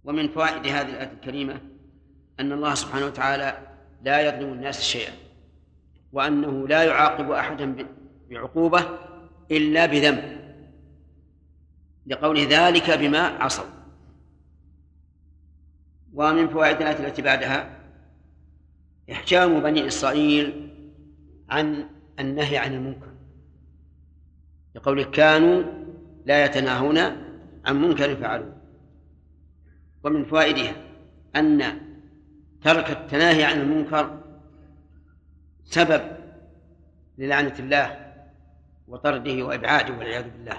ومن فوائد هذه الآية الكريمة أن الله سبحانه وتعالى لا يظلم الناس شيئا، وأنه لا يعاقب أحدا بعقوبة إلا بذنب، لقوله ذلك بما عصوا. ومن فوائد الآية التي بعدها إحجام بني إسرائيل عن النهي عن المنكر، لقوله كانوا لا يتناهون عن منكر فعلوه. ومن فوائدها أن ترك التناهي عن المنكر سبب للعنة الله وطرده وإبعاده والعياذ بالله.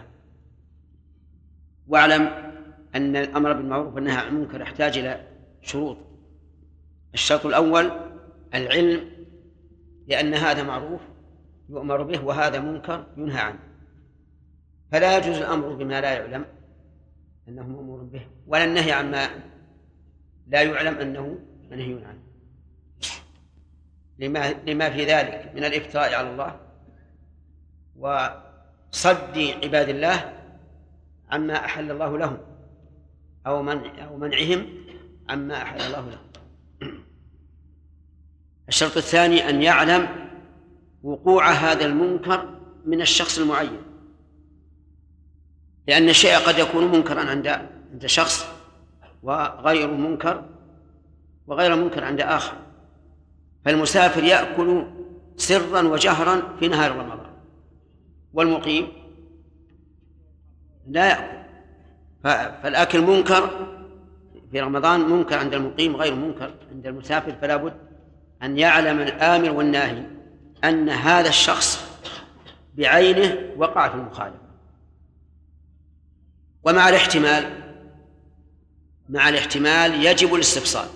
واعلم أن الأمر بالمعروف والنهي عن المنكر يحتاج إلى شروط. الشرط الأول العلم، لأن هذا معروف يؤمر به وهذا منكر ينهى عنه، فلا يجوز الأمر بما لا يعلم أنه مأمور به، ولا النهي عما لا يعلم أنه منهي عنه، لما في ذلك من الافتراء على الله وصد عباد الله عما أحل الله لهم أو منعهم عما أحل الله لهم. الشرط الثاني أن يعلم وقوع هذا المنكر من الشخص المعين، لأن الشيء قد يكون منكرا عند شخص وغير منكر عند آخر. فالمسافر يأكل سرا وجهرا في نهار رمضان، والمقيم لا يأكل. فالأكل منكر في رمضان منكر عند المقيم، غير منكر عند المسافر. فلا بد أن يعلم الآمر والناهي أن هذا الشخص بعينه وقع في المخالفة. ومع الاحتمال يجب الاستفصال.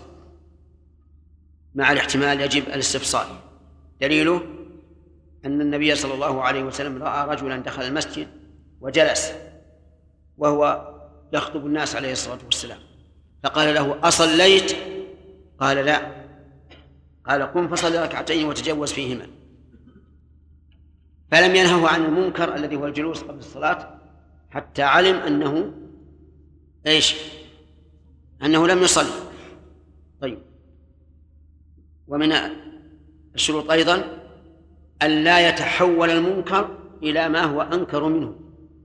دليله أن النبي صلى الله عليه وسلم رأى رجلا دخل المسجد وجلس وهو يخطب الناس عليه الصلاة والسلام، فقال له أصليت؟ قال لا. قال قم فصل ركعتين وتجوز فيهما. فلم ينهه عن المنكر الذي هو الجلوس قبل الصلاة حتى علم أنه لم يصلي. طيب، ومن الشروط أيضا أن لا يتحول المنكر إلى ما هو أنكر منه،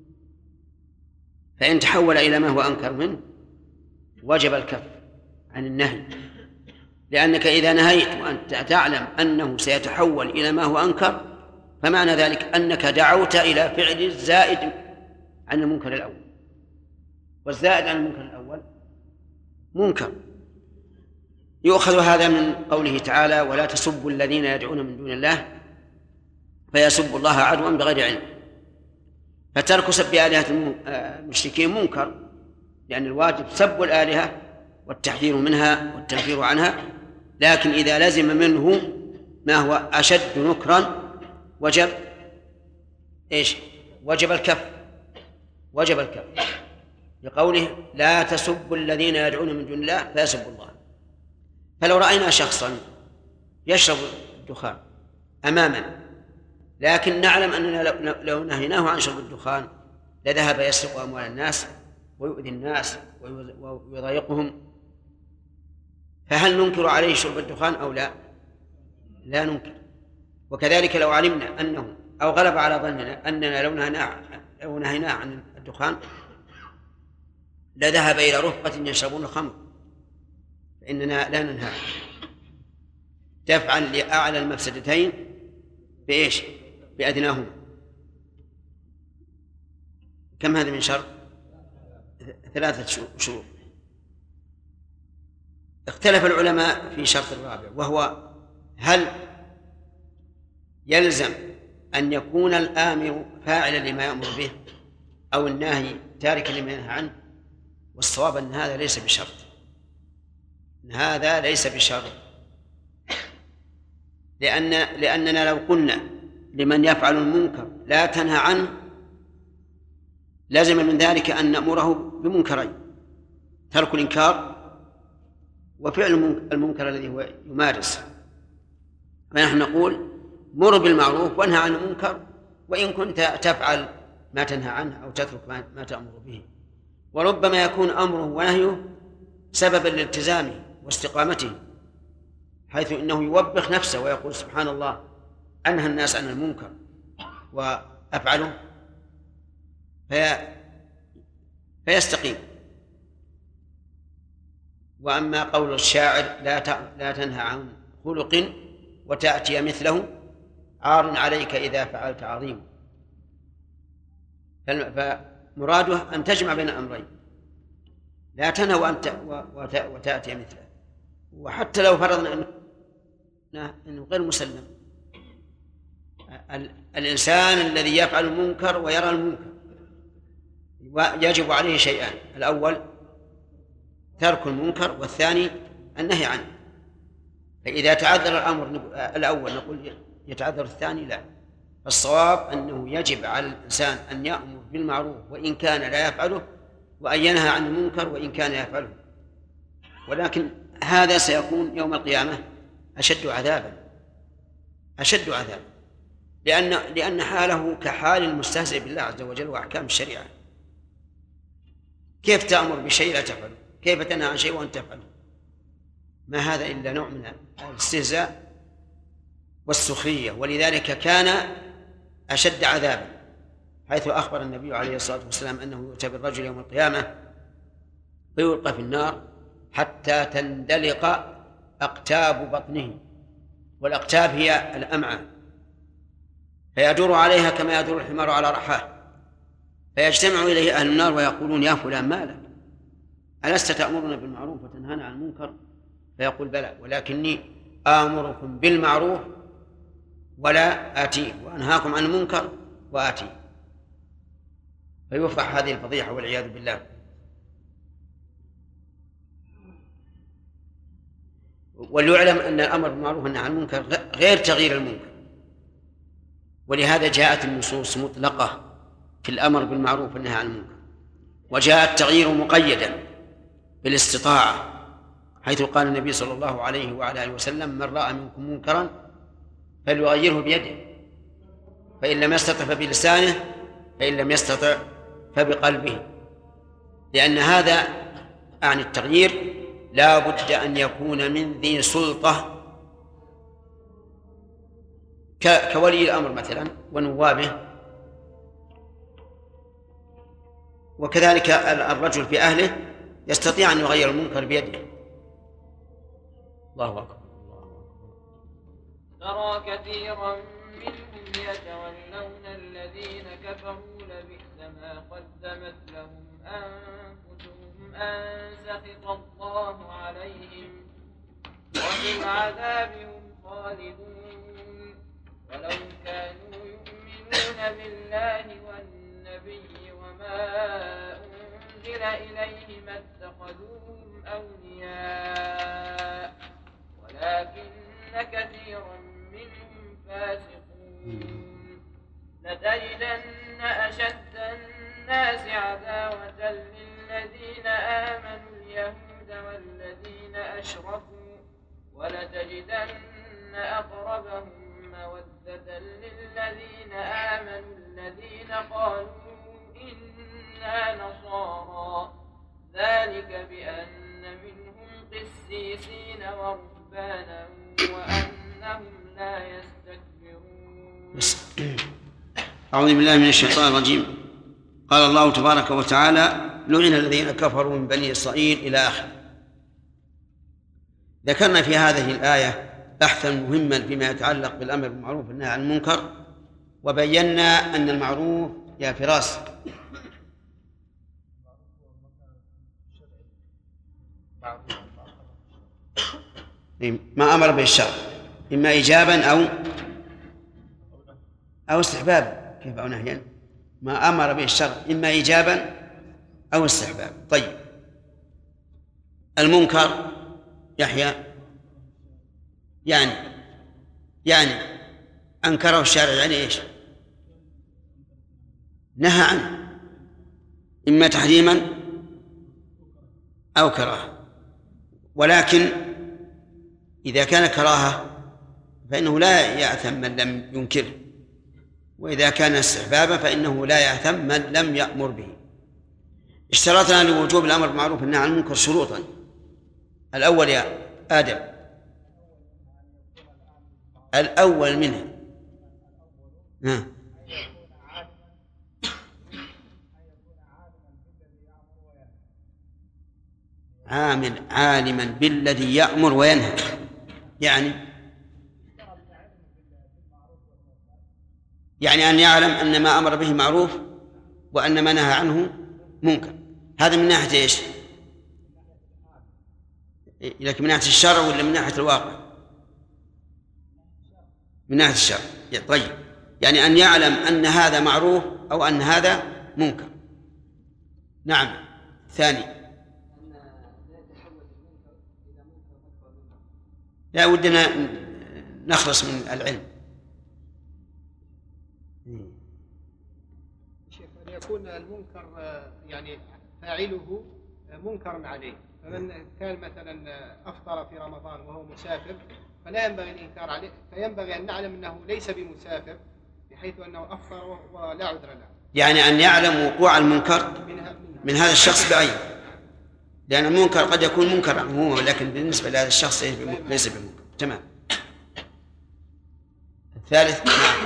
فإن تحول إلى ما هو أنكر منه وجب الكف عن النهي، لأنك إذا نهيت وأنت تعلم أنه سيتحول إلى ما هو أنكر فمعنى ذلك أنك دعوت إلى فعل الزائد عن المنكر الأول، والزائد عن المنكر الأول منكر. يؤخذ هذا من قوله تعالى ولا تسبوا الذين يدعون من دون الله فيسبوا الله عدوا بغير علم. فترك سب آلهة المشركين منكر، لأن الواجب سب الآلهة والتحذير منها والتنفير عنها، لكن إذا لزم منه ما هو أشد نكرا وجب الكف لقوله لا تسبوا الذين يدعون من دون الله فيسبوا الله. فلو رأينا شخصا يشرب الدخان أمامنا لكن نعلم أننا لو نهيناه عن شرب الدخان لذهب يسرق أموال الناس ويؤذي الناس ويضايقهم، فهل ننكر عليه شرب الدخان أو لا؟ لا ننكر. وكذلك لو علمنا أنه أو غلب على ظننا أننا لو نهيناه عن الدخان لذهب إلى رفقة يشربون الخمر، فإننا لا ننهى دفعا لأعلى المفسدتين بأدناهما. كم هذا من شرط؟ 3 شروط. اختلف العلماء في شرط الرابع، وهو هل يلزم أن يكون الآمر فاعلا لما يأمر به أو الناهي تاركا لما ينهى عنه؟ والصواب أن هذا ليس بشرط، لأننا لو قلنا لمن يفعل المنكر لا تنهى عنه لازم من ذلك أن نأمره بمنكرين: ترك الإنكار وفعل المنكر الذي هو يمارس. فنحن نقول مر بالمعروف وانهى عن المنكر وإن كنت تفعل ما تنهى عنه أو تترك ما تأمر به. وربما يكون أمره ونهيه سببا لالتزامه واستقامته، حيث إنه يوبخ نفسه ويقول سبحان الله أنهى الناس عن المنكر وأفعله فيستقيم. وأما قول الشاعر لا تنهى عن خلق وتأتي مثله عار عليك إذا فعلت عظيم، فمراده أن تجمع بين الأمرين، لا تنهى وتأتي مثله. وحتى لو فرضنا أنه غير مسلم، الإنسان الذي يفعل المنكر ويرى المنكر يجب عليه شيئان: الأول ترك المنكر، والثاني النهي عنه. فإذا تعذر الأمر الأول نقول يتعذر الثاني؟ لا، الصواب أنه يجب على الإنسان أن يأمر بالمعروف وإن كان لا يفعله، وأن ينهى عن المنكر وإن كان يفعله. ولكن هذا سيكون يوم القيامة أشد عذابا، لأن حاله كحال المستهزئ بالله عز وجل وأحكام الشريعة. كيف تأمر بشيء لا تفعله؟ كيف تنهى عن شيء وأنت تفعله؟ ما هذا إلا نوع من الاستهزاء والسخرية. ولذلك كان أشد عذابا، حيث أخبر النبي عليه الصلاة والسلام أنه يؤتى بالرجل يوم القيامة فيلقى في النار حتى تندلق أقتاب بطنه، والأقتاب هي الأمعاء، فيدور عليها كما يدور الحمار على رحاه، فيجتمع إليه أهل النار ويقولون يا فلان ما لك؟ ألست تأمرنا بالمعروف وتنهانا عن المنكر؟ فيقول بلى، ولكني آمركم بالمعروف ولا آتيه، وأنهاكم عن المنكر وآتيه. فيفضح هذه الفضيحة والعياذ بالله. وليعلم أن الأمر بالمعروف والنهي عن المنكر غير تغيير المنكر، ولهذا جاءت النصوص مطلقة في الأمر بالمعروف والنهي عن المنكر، وجاء التغيير مقيدا بالاستطاعة، حيث قال النبي صلى الله عليه وعلى آله وسلم: من رأى منكم منكرا فليغيره بيده، فإن لم يستطع فبلسانه، فإن لم يستطع فبقلبه. لأن هذا عن التغيير لا بد أن يكون من ذي سلطة كولي الأمر مثلا ونوابه، وكذلك الرجل في أهله يستطيع أن يغير المنكر بيده. الله أكبر. ترى كثيرا منهم يتولون الذين كفروا لبئس ما قدمت لهم أنفسهم أن سخط الله عليهم وفي العذاب هم خالدون ولو كانوا يؤمنون بالله والنبي وما أنزل إليه ما اتخذوهم أولياء ولكن كثيرا منهم فاسقون. لتجدن أشد الناس عداوة للذين آمنوا اليهود والذين أشركوا ولتجدن أقربهم مودة للذين آمنوا الذين قالوا إنا نصارى ذلك بأن منهم قسيسين ورهبانا وأنهم لا يستكبرون. أعوذ بالله من الشيطان الرجيم. قال الله تبارك وتعالى: لعن الذين كفروا من بني إسرائيل إلى آخره. ذكرنا في هذه الآية بحثا مهما فيما يتعلق بالأمر بالمعروف والنهي عن المنكر، وبينا أن المعروف يا فراس ما أمر به الشرع إما إيجابا أو استحبابا. كيف أو نهيا؟ ما أمر به الشرع إما إيجابا أو استحبابا. طيب، المنكر يحيى يعني أنكره الشارع، يعني إيش؟ نهى عنه إما تحريما أو كراهة. ولكن إذا كان كراهة فإنه لا يأثم من لم ينكره، وإذا كان استحبابا فإنه لا يأثم من لم يأمر به. اشترطنا لوجوب الأمر بالمعروف والنهي عن المنكر شروطا. الأول يا آدم، الأول منها عالما بالذي يأمر وينهى، يعني أن يعلم أن ما أمر به معروف وأن ما نهى عنه منكر. هذا من ناحية إيش؟ لكن من ناحية الشرع ولا من ناحية الواقع؟ من ناحية الشرع. طيب، يعني أن يعلم أن هذا معروف أو أن هذا منكر. نعم. ثاني، لا ودنا نخلص من العلم. شيخ، أن يكون المنكر يعني فاعله منكر عليه، فمن كان مثلا أفطر في رمضان وهو مسافر فلا ينبغي الإنكار عليه، فينبغي أن نعلم أنه ليس بمسافر بحيث أنه أفطر ولا عذر له. يعني أن يعلم وقوع المنكر من هذا الشخص بعينه، لأن المنكر قد يكون منكر عموما، ولكن بالنسبة لهذا الشخص ليس بمنكر. تمام. الثالث،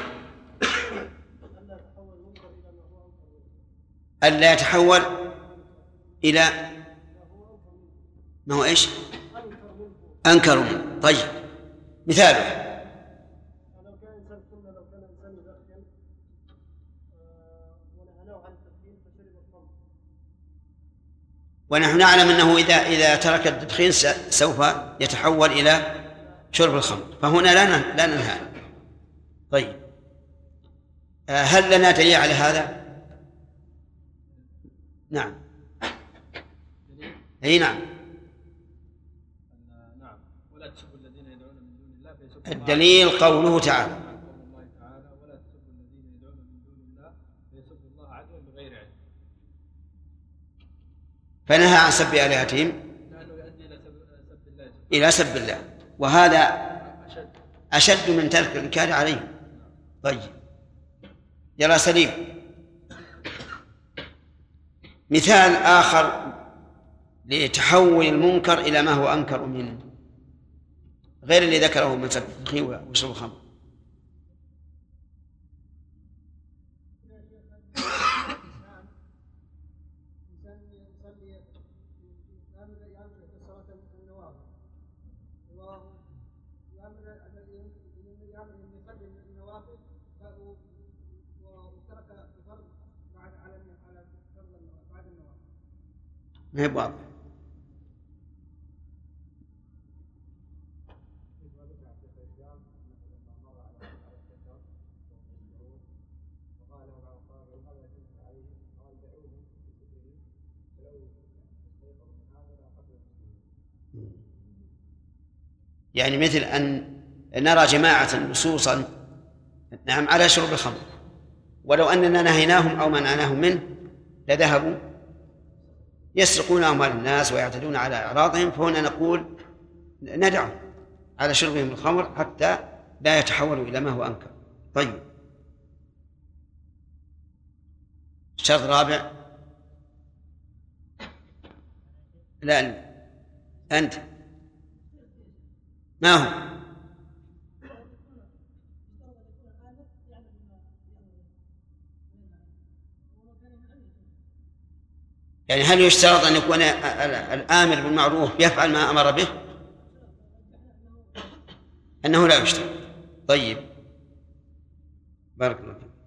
ألا يتحول إلى ما هو إيش؟ أنكر منه. طيب، مثاله ونحن نعلم أنه إذا ترك التدخين سوف يتحول إلى شرب الخمر، فهنا لا ننهى. طيب، هل لنا دليل على هذا؟ نعم. أي نعم. ولا تسبوا الذين يدعون من دون الله فيسبوا الدليل قوله تعالى ولا تسبوا الذين يدعون من دون الله فيسبوا الله عدوا بغير علم، فنهى عن سب آلهتهم لأنه يؤدي إلى سب الله، وهذا أشد من ترك الإنكار عليه. طيب، يرى سليم مثال آخر لتحول المنكر إلى ما هو أنكر منه غير اللي ذكره من سب التدخين وشرب الخمر. ما هي واضح. يعني مثل أن نرى جماعة نصوصا نعم على شرب الخمر، ولو أننا نهيناهم أو منعناهم منه لذهبوا يسرقون أموال الناس ويعتدون على أعراضهم، فهنا نقول ندعهم على شربهم الخمر حتى لا يتحولوا إلى ما هو أنكر. طيب، شرط رابع. لا أنت ما هو؟ يعني هل يشترط أن يكون الآمر بالمعروف يفعل ما أمر به؟ أنه لا يشترط. طيب، بارك الله فيك.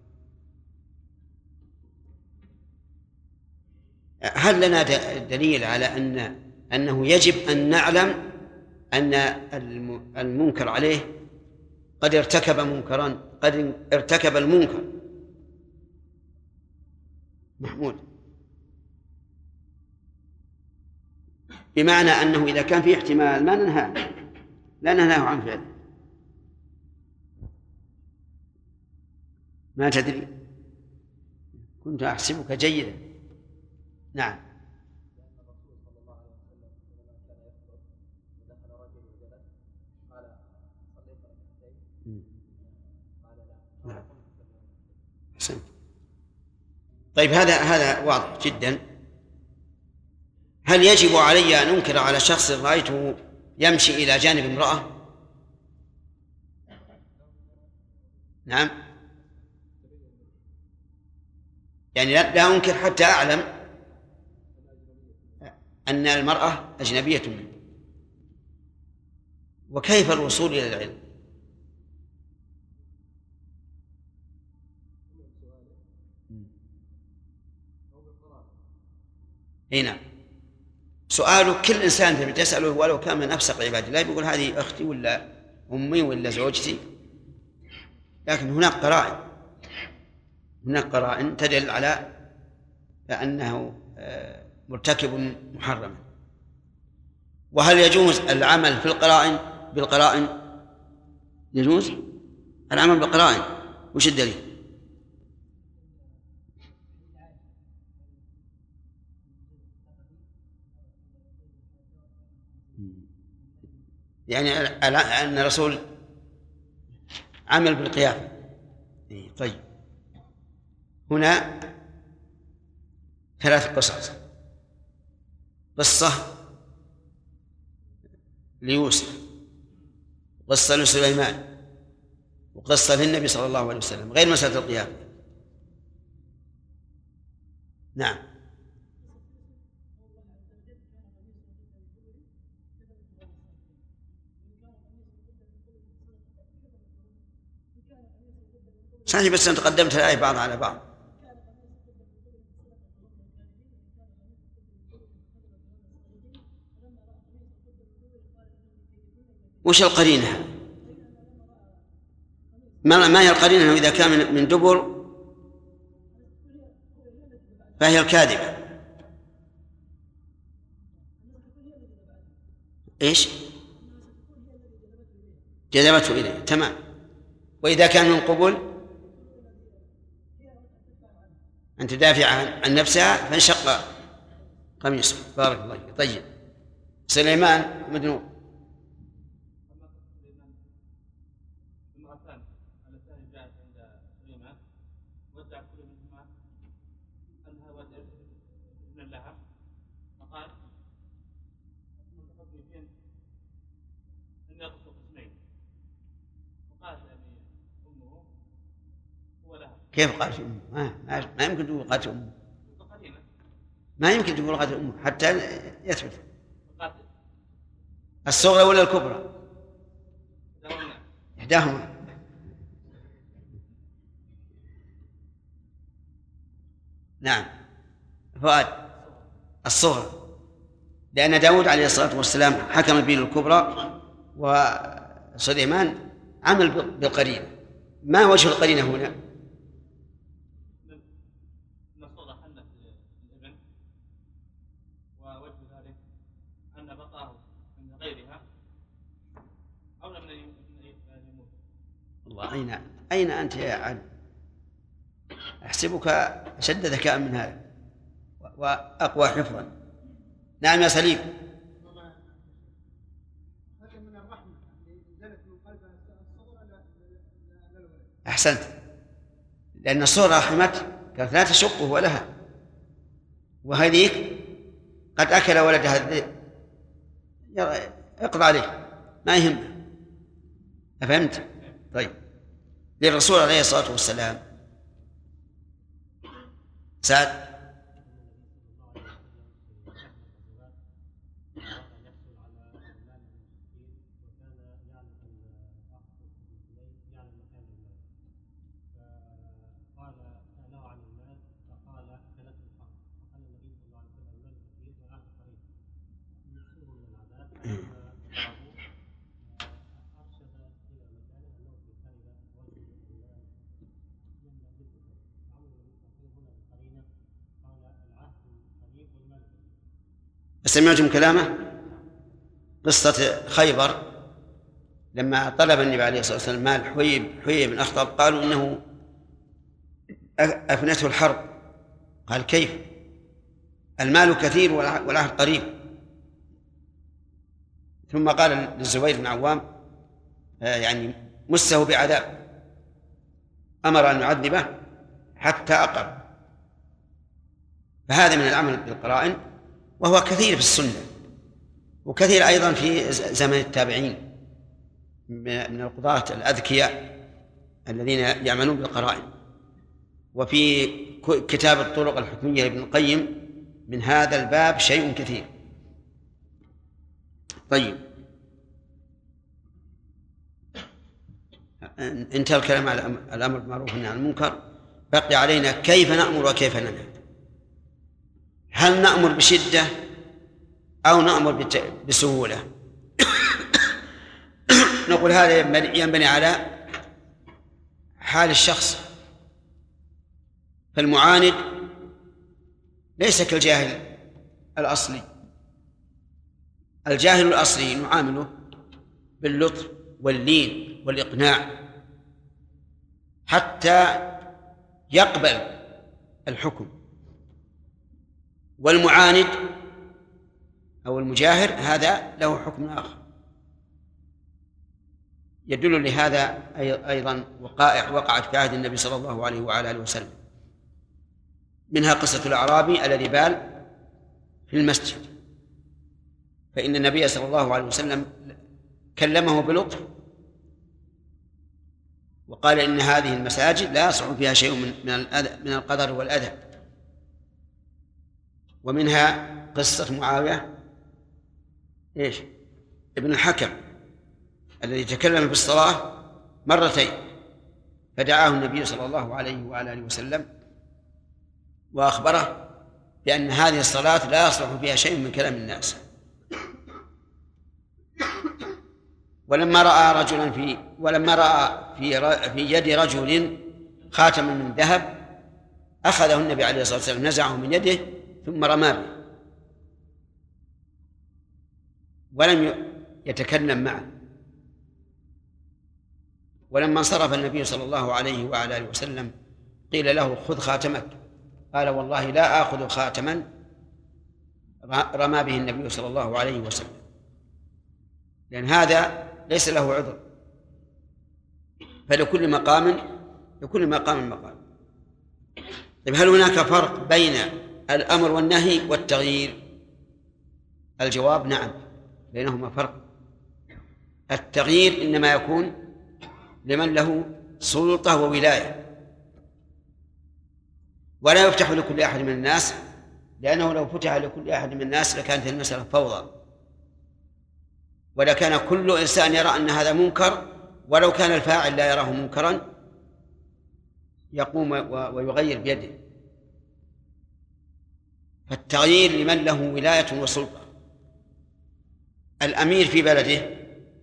هل لنا دليل على أنه يجب أن نعلم أن المنكر عليه قد ارتكب منكرا، قد ارتكب المنكر؟ محمود، بمعنى أنه إذا كان في احتمال لا ننهاه عن فعله. ما تدري، كنت أحسبك جيدا. نعم. طيب، هذا واضح جدا. هل يجب علي أن أنكر على شخص رأيته يمشي إلى جانب امرأة؟ نعم، يعني لا أنكر حتى أعلم أن المرأة أجنبية منه. وكيف الوصول إلى العلم؟ هنا سؤال كل إنسان تسأله ولو كان من أفسق عباد الله بيقول هذه أختي ولا أمي ولا زوجتي، لكن هناك قرائن تدل على أنه مرتكب محرما. وهل يجوز العمل في بالقرائن؟ يجوز العمل بالقرائن. وش الدليل؟ يعني أن الرسول عمل بالقيافة. طيب، هنا 3 قصص: قصة ليوسف، وقصة لسليمان، وقصة للنبي صلى الله عليه وسلم، غير مسألة القيافة. نعم. صحيح، بس أنت قدمت الآية بعض على بعض. وش القرينة؟ ما هي القرينة؟ إذا كان من دبر فهي الكاذبة. إيش؟ جذبته إليه، تمام. وإذا كان من قبل أن تدافع عن نفسها فانشق قميصه. بارك الله فيك. طيب، سليمان مدنون. كيف قالت أمه؟ ما يمكن تقول قالت أمه، ما يمكن تقول قالت أمه حتى يثبت. الصغرى ولا الكبرى؟ إحداهما. نعم. فؤاد، الصغرى، لأن داود عليه الصلاة والسلام حكم به الكبرى، وسليمان عمل بالقرينة. ما وجه القرينة هنا؟ الله، أين أنت يا علي؟ أحسبك أشد ذكاء من هذا وأقوى حفظا. نعم يا سليم. أحسنت، لأن الصورة رحمت كانت لا تشقه ولها، وهذيك قد أكل ولدها اقضى عليه ما يهمه. أفهمت؟ طيب، للرسول عليه الصلاة والسلام سعد. سمعتم كلامه؟ قصة خيبر لما طلب النبي عليه الصلاة والسلام مال حيي بن أخطب، قالوا إنه أفنته الحرب. قال كيف؟ المال كثير والعهد قريب. ثم قال للزبير بن عوام يعني مسه بعذاب، أمر أن يعذبه حتى أقر. فهذا من العمل بالقرائن وهو كثير في السنة، وكثير أيضا في زمن التابعين من القضاة الأذكياء الذين يعملون بالقرائن. وفي كتاب الطرق الحكمية لابن القيم من هذا الباب شيء كثير. طيب، انتهى الكلام على الأمر بالمعروف والنهي عن المنكر، بقي علينا كيف نأمر وكيف ننهى. هل نأمر بشدة أو نأمر بسهولة؟ نقول هذا ينبني على حال الشخص. فالمعاند ليس كالجاهل الأصلي. الجاهل الأصلي نعامله باللطف واللين والإقناع حتى يقبل الحكم، والمعاند أو المجاهر هذا له حكم آخر. يدل لهذا أيضا وقائع وقعت في عهد النبي صلى الله عليه وعلى آله وسلم، منها قصة الأعرابي الذي بال في المسجد، فإن النبي صلى الله عليه وسلم كلمه بلطف وقال إن هذه المساجد لا يصح فيها شيء من القدر والأذى. ومنها قصة معاوية ابن الحكم الذي تكلم بالصلاة مرتين، فدعاه النبي صلى الله عليه وعلى آله وسلم وأخبره بأن هذه الصلاة لا يصلح فيها شيء من كلام الناس. ولما رأى في يد رجل خاتما من ذهب أخذه النبي عليه الصلاة والسلام، نزعه من يده ثم رمى به ولم يتكلم معه. ولما انصرف النبي صلى الله عليه وعلى آله وسلم قيل له خذ خاتمك، قال والله لا آخذ خاتما رمى به النبي صلى الله عليه وسلم، لأن هذا ليس له عذر. فلكل مقام مقام. طيب، هل هناك فرق بين الأمر والنهي والتغيير؟ الجواب نعم، بينهما فرق. التغيير إنما يكون لمن له سلطة وولاية، ولا يفتح لكل أحد من الناس، لأنه لو فتح لكل أحد من الناس لكانت المسألة فوضى، ولكان كل إنسان يرى أن هذا منكر، ولو كان الفاعل لا يراه منكرا يقوم ويغير بيده. فالتغيير لمن له ولاية وسلطة. الأمير في بلده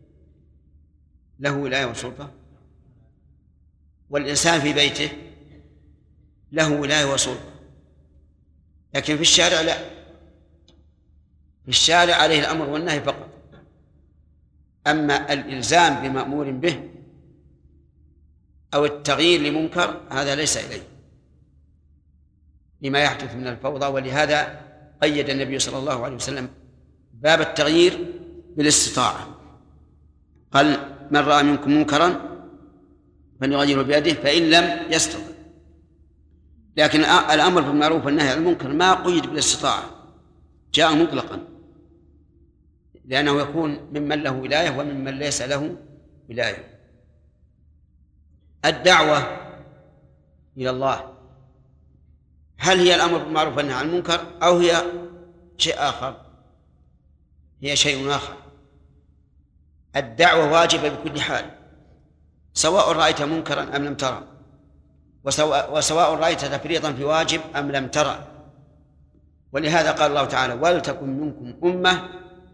له ولاية وسلطة، والإنسان في بيته له ولاية وسلطة، لكن في الشارع لا، في الشارع عليه الأمر والنهي فقط. أما الإلزام بمأمور به أو التغيير لمنكر هذا ليس إليه لما يحدث من الفوضى. ولهذا قيد النبي صلى الله عليه وسلم باب التغيير بالاستطاعة، قال من رأى منكم منكرا فليغيره بيده فإن لم يستطع. لكن الأمر بالمعروف والنهي عن المنكر ما قيد بالاستطاعة، جاء مطلقا، لأنه يكون ممن له ولاية وممن ليس له ولاية. الدعوة إلى الله هل هي الأمر بالمعروف والنهي عن المنكر أو هي شيء آخر؟ هي شيء آخر. الدعوة واجبة بكل حال، سواء رأيت منكرا أم لم ترى، وسواء رأيت تفريطا في واجب أم لم ترى. ولهذا قال الله تعالى ولتكن منكم أمة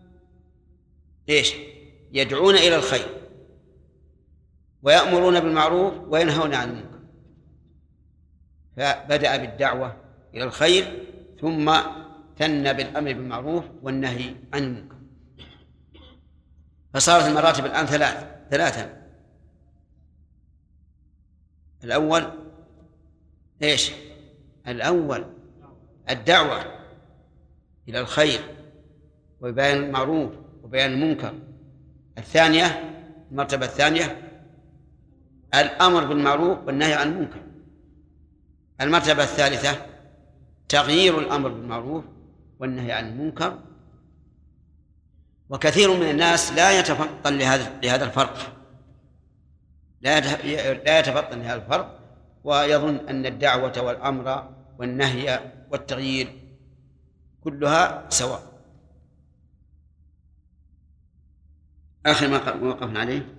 يدعون إلى الخير ويأمرون بالمعروف وينهون عن المنكر. فبدأ بالدعوة إلى الخير ثم ثنى بالأمر بالمعروف والنهي عن المنكر، فصارت المراتب الآن ثلاثا. الأول الأول الدعوة إلى الخير وبيان المعروف وبيان المنكر. الثانية، المرتبة الثانية الأمر بالمعروف والنهي عن المنكر. المرتبة الثالثة تغيير الأمر بالمعروف والنهي عن المنكر. وكثير من الناس لا يتفطن لهذا الفرق، لا يتفطن لهذا الفرق، ويظن أن الدعوة والأمر والنهي والتغيير كلها سواء. آخر ما وقفنا عليه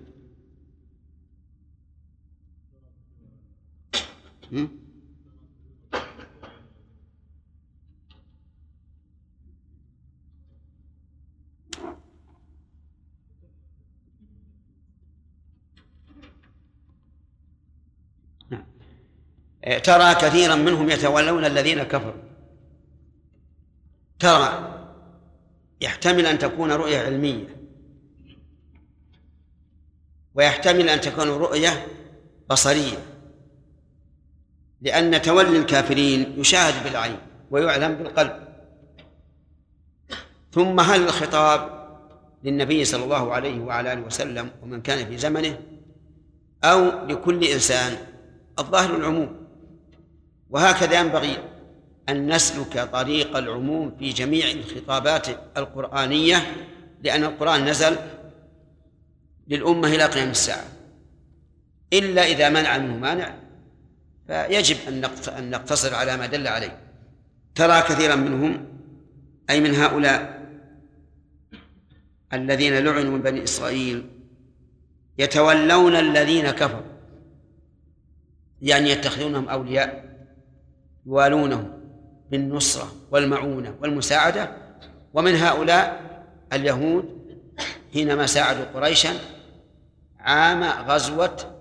ترى كثيرا منهم يتولون الذين كفروا. ترى يحتمل أن تكون رؤية علمية، ويحتمل أن تكون رؤية بصرية، لأن تولي الكافرين يشاهد بالعين ويعلم بالقلب. ثم هل الخطاب للنبي صلى الله عليه وعلى آله وسلم ومن كان في زمنه أو لكل إنسان؟ الظاهر العموم، وهكذا ينبغي أن نسلك طريق العموم في جميع الخطابات القرآنية، لأن القرآن نزل للأمة إلى قيام الساعة، إلا إذا منع منه مانع فيجب أن نقتصر على ما دل عليه. ترى كثيرا منهم، أي من هؤلاء الذين لعنوا من بني إسرائيل، يتولون الذين كفروا، يعني يتخذونهم أولياء يوالونهم بالنصرة والمعونة والمساعدة. ومن هؤلاء اليهود حينما ساعدوا قريشا عام غزوة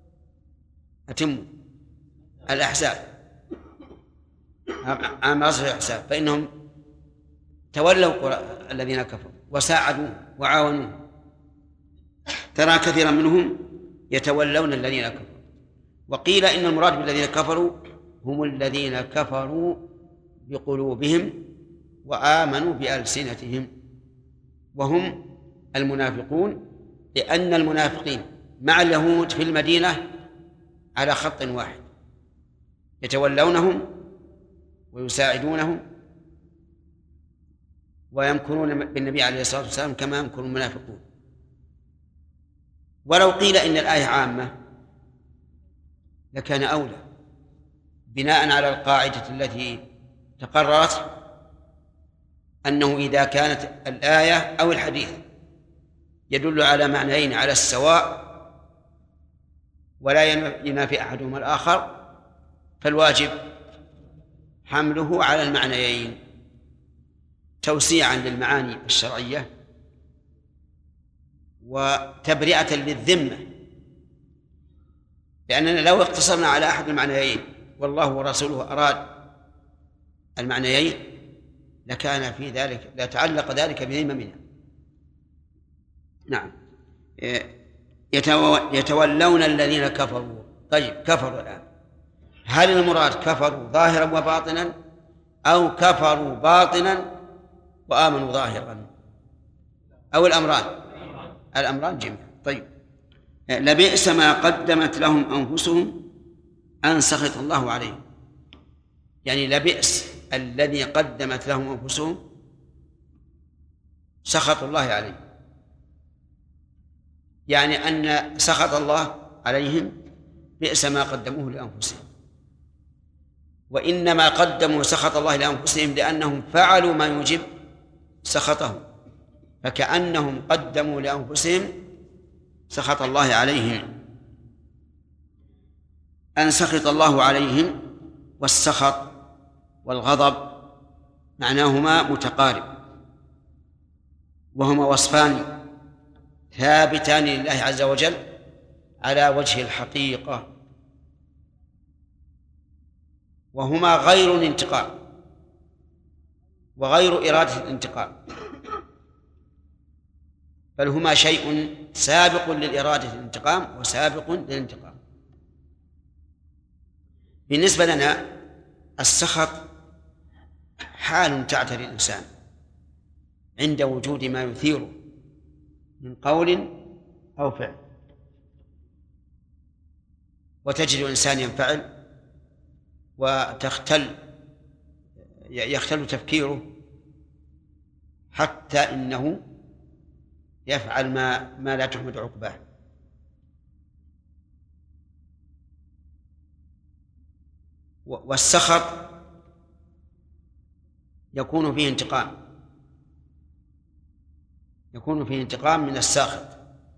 الأحزاب، عام غزوة الأحزاب، فإنهم تولوا الذين كفروا وساعدوا وعاونوا. ترى كثيرا منهم يتولون الذين كفروا. وقيل إن المراد بالذين كفروا هم الذين كفروا بقلوبهم وآمنوا بألسنتهم، وهم المنافقون، لأن المنافقين مع اليهود في المدينة على خط واحد، يتولونهم ويساعدونهم ويمكرون بالنبي عليه الصلاة والسلام كما يمكر المنافقون. ولو قيل إن الآية عامة لكان أولى، بناء على القاعدة التي تقررت أنه إذا كانت الآية أو الحديث يدل على معنيين على السواء ولا ينافي أحدهما الآخر، فالواجب حمله على المعنيين توسيعا للمعاني الشرعية وتبرئة للذمة، لأننا لو اقتصرنا على أحد المعنيين والله ورسوله أراد المعنيين لكان في ذلك لتعلق ذلك بذممنا. نعم، يتولون الذين كفروا. طيب، كفروا الآن، هل المراد كفروا ظاهرا وباطنا أو كفروا باطنا وآمنوا ظاهرا، أو الأمران جميعا؟ طيب، لبئس ما قدمت لهم أنفسهم أن سخط الله عليهم، يعني لبئس الذي قدمت لهم أنفسهم سخط الله عليهم، يعني أن سخط الله عليهم بئس ما قدموه لأنفسهم. وإنما قدموا سخط الله لأنفسهم لأنهم فعلوا ما يوجب سخطهم، فكأنهم قدموا لأنفسهم سخط الله عليهم. أن سخط الله عليهم والسخط والغضب معناهما متقارب، وهما وصفان ثابتان لله عز وجل على وجه الحقيقة، وهما غير الانتقام وغير إرادة الانتقام، بل هما شيء سابق للإرادة الانتقام وسابق للانتقام. بالنسبة لنا السخط حال تعتري الإنسان عند وجود ما يثيره من قول أو فعل، وتجد الإنسان ينفعل يختل تفكيره حتى إنه يفعل ما لا تحمد عقباه. والسخط يكون فيه انتقام من الساخط،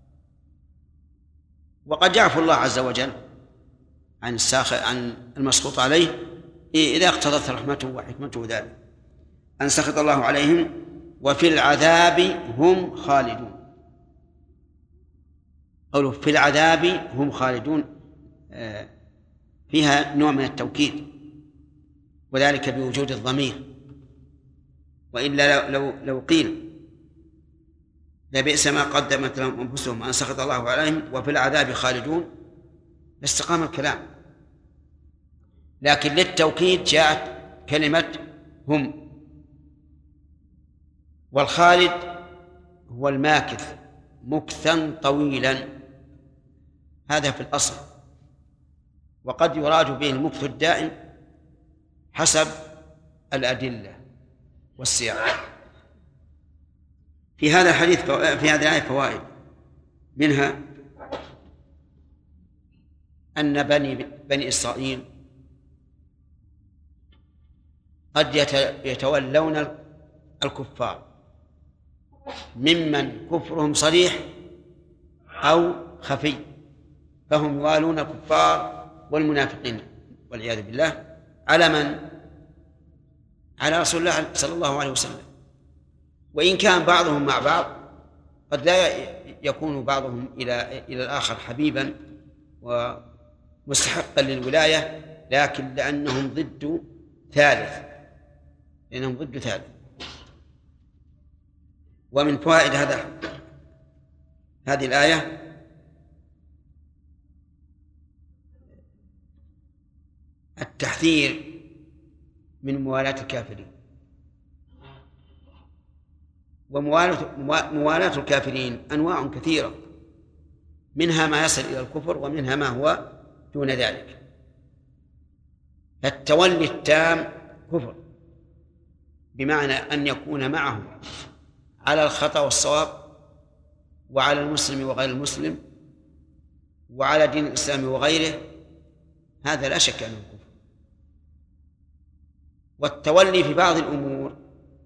وقد يعفو الله عز وجل عن المسخوط عليه إذا اقتضت رحمته وحكمته ذلك. أن سخط الله عليهم وفي العذاب هم خالدون. قوله في العذاب هم خالدون فيها نوع من التوكيد، وذلك بوجود الضمير، وإلا لو قيل لبئس ما قدمت لهم أنفسهم أن سخط الله عليهم وفي العذاب خالدون لاستقام الكلام، لكن للتوكيد جاءت كلمة هم. والخالد هو الماكث مكثا طويلا، هذا في الأصل، وقد يراد به المكث الدائم حسب الأدلة والسياق. في هذا الحديث في هذه الآية فوائد، منها أن بني إسرائيل قد يتولون الكفار ممن كفرهم صريح أو خفي، فهم يوالون الكفار والمنافقين والعياذ بالله على من؟ على رسول الله صلى الله عليه وسلم. وإن كان بعضهم مع بعض قد لا يكون بعضهم إلى الآخر حبيبا ومستحقا للولاية، لكن لأنهم ضد ثالث. ومن فوائد هذه الآية التحذير من موالاة الكافرين، وموالاة الكافرين أنواع كثيرة، منها ما يصل إلى الكفر ومنها ما هو دون ذلك. التولي التام كفر، بمعنى أن يكون معهم على الخطأ والصواب، وعلى المسلم وغير المسلم، وعلى دين الإسلام وغيره، هذا لا شك أنه كفر. والتولي في بعض الأمور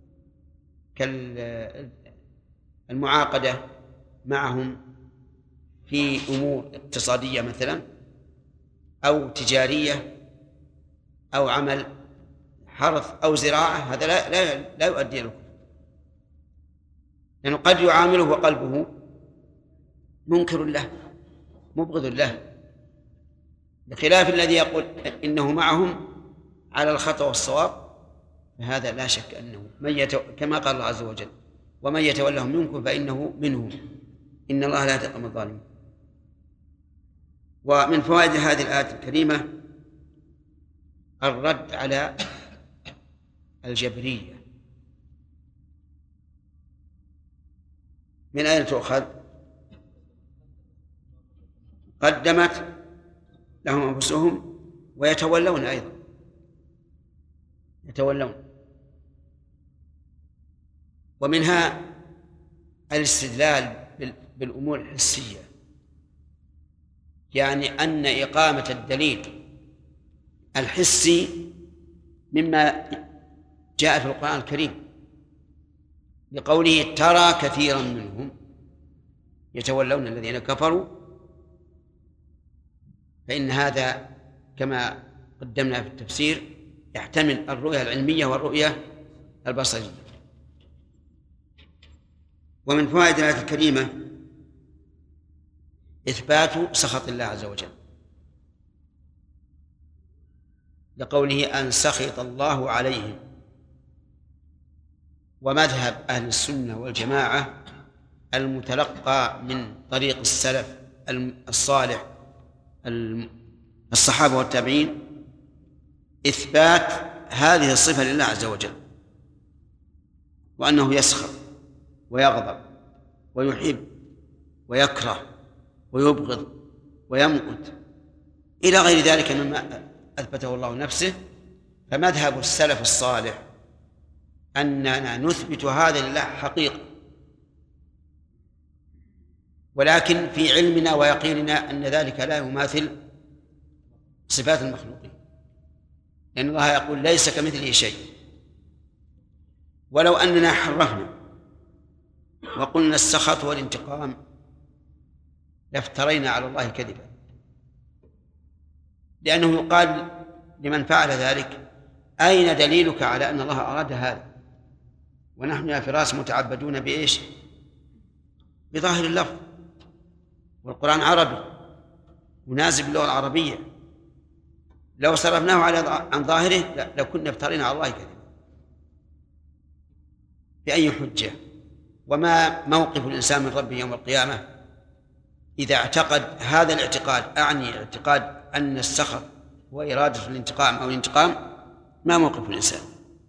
كالمعاقدة معهم في أمور اقتصادية مثلا أو تجارية أو عمل حرث أو زراعة، هذا لا يؤدي إلى الكفر، لأنه قد يعامله وقلبه منكر له مبغض له، بخلاف الذي يقول إنه معهم على الخطأ والصواب، فهذا لا شك أنه كما قال الله عز وجل ومن يتولهم منكم فإنه منهم إن الله لا يهدي القوم الظالمين. ومن فوائد هذه الآية الكريمة الرد على الجبرية. من أين تؤخذ؟ قدمت لهم أنفسهم ويتولون أيضا، يتولون. ومنها الاستدلال بالأمور الحسية، يعني أن إقامة الدليل الحسي مما جاء في القرآن الكريم، لقوله ترى كثيرا منهم يتولون الذين كفروا، فإن هذا كما قدمنا في التفسير يحتمل الرؤية العلمية والرؤية البصرية. ومن فوائد الآية الكريمة إثبات سخط الله عز وجل، لقوله أن سخط الله عليهم. ومذهب أهل السنة والجماعة المتلقى من طريق السلف الصالح الصحابة والتابعين إثبات هذه الصفة لله عز وجل، وأنه يسخط ويغضب ويحب ويكره ويبغض ويمقت إلى غير ذلك مما أثبته الله نفسه. فمذهب السلف الصالح أننا نثبت هذا لله حقيقة، ولكن في علمنا ويقيننا أن ذلك لا يماثل صفات المخلوقين، لأن الله يقول ليس كمثله شيء. ولو أننا حرفنا وقلنا السخط والانتقام لافترينا على الله كذبا، لأنه يقال لمن فعل ذلك أين دليلك على أن الله أراد هذا؟ ونحن يا فراس متعبدون بإيش؟ بظاهر اللفظ، والقرآن عربي مناسب للغة العربية، لو صرفناه عن ظاهره لكنا افترينا على الله كذبا. بأي حجة؟ وما موقف الإنسان من ربه يوم القيامة إذا اعتقد هذا الاعتقاد، أعني اعتقاد أن السخط وإرادة الانتقام أو الانتقام، ما موقف الإنسان؟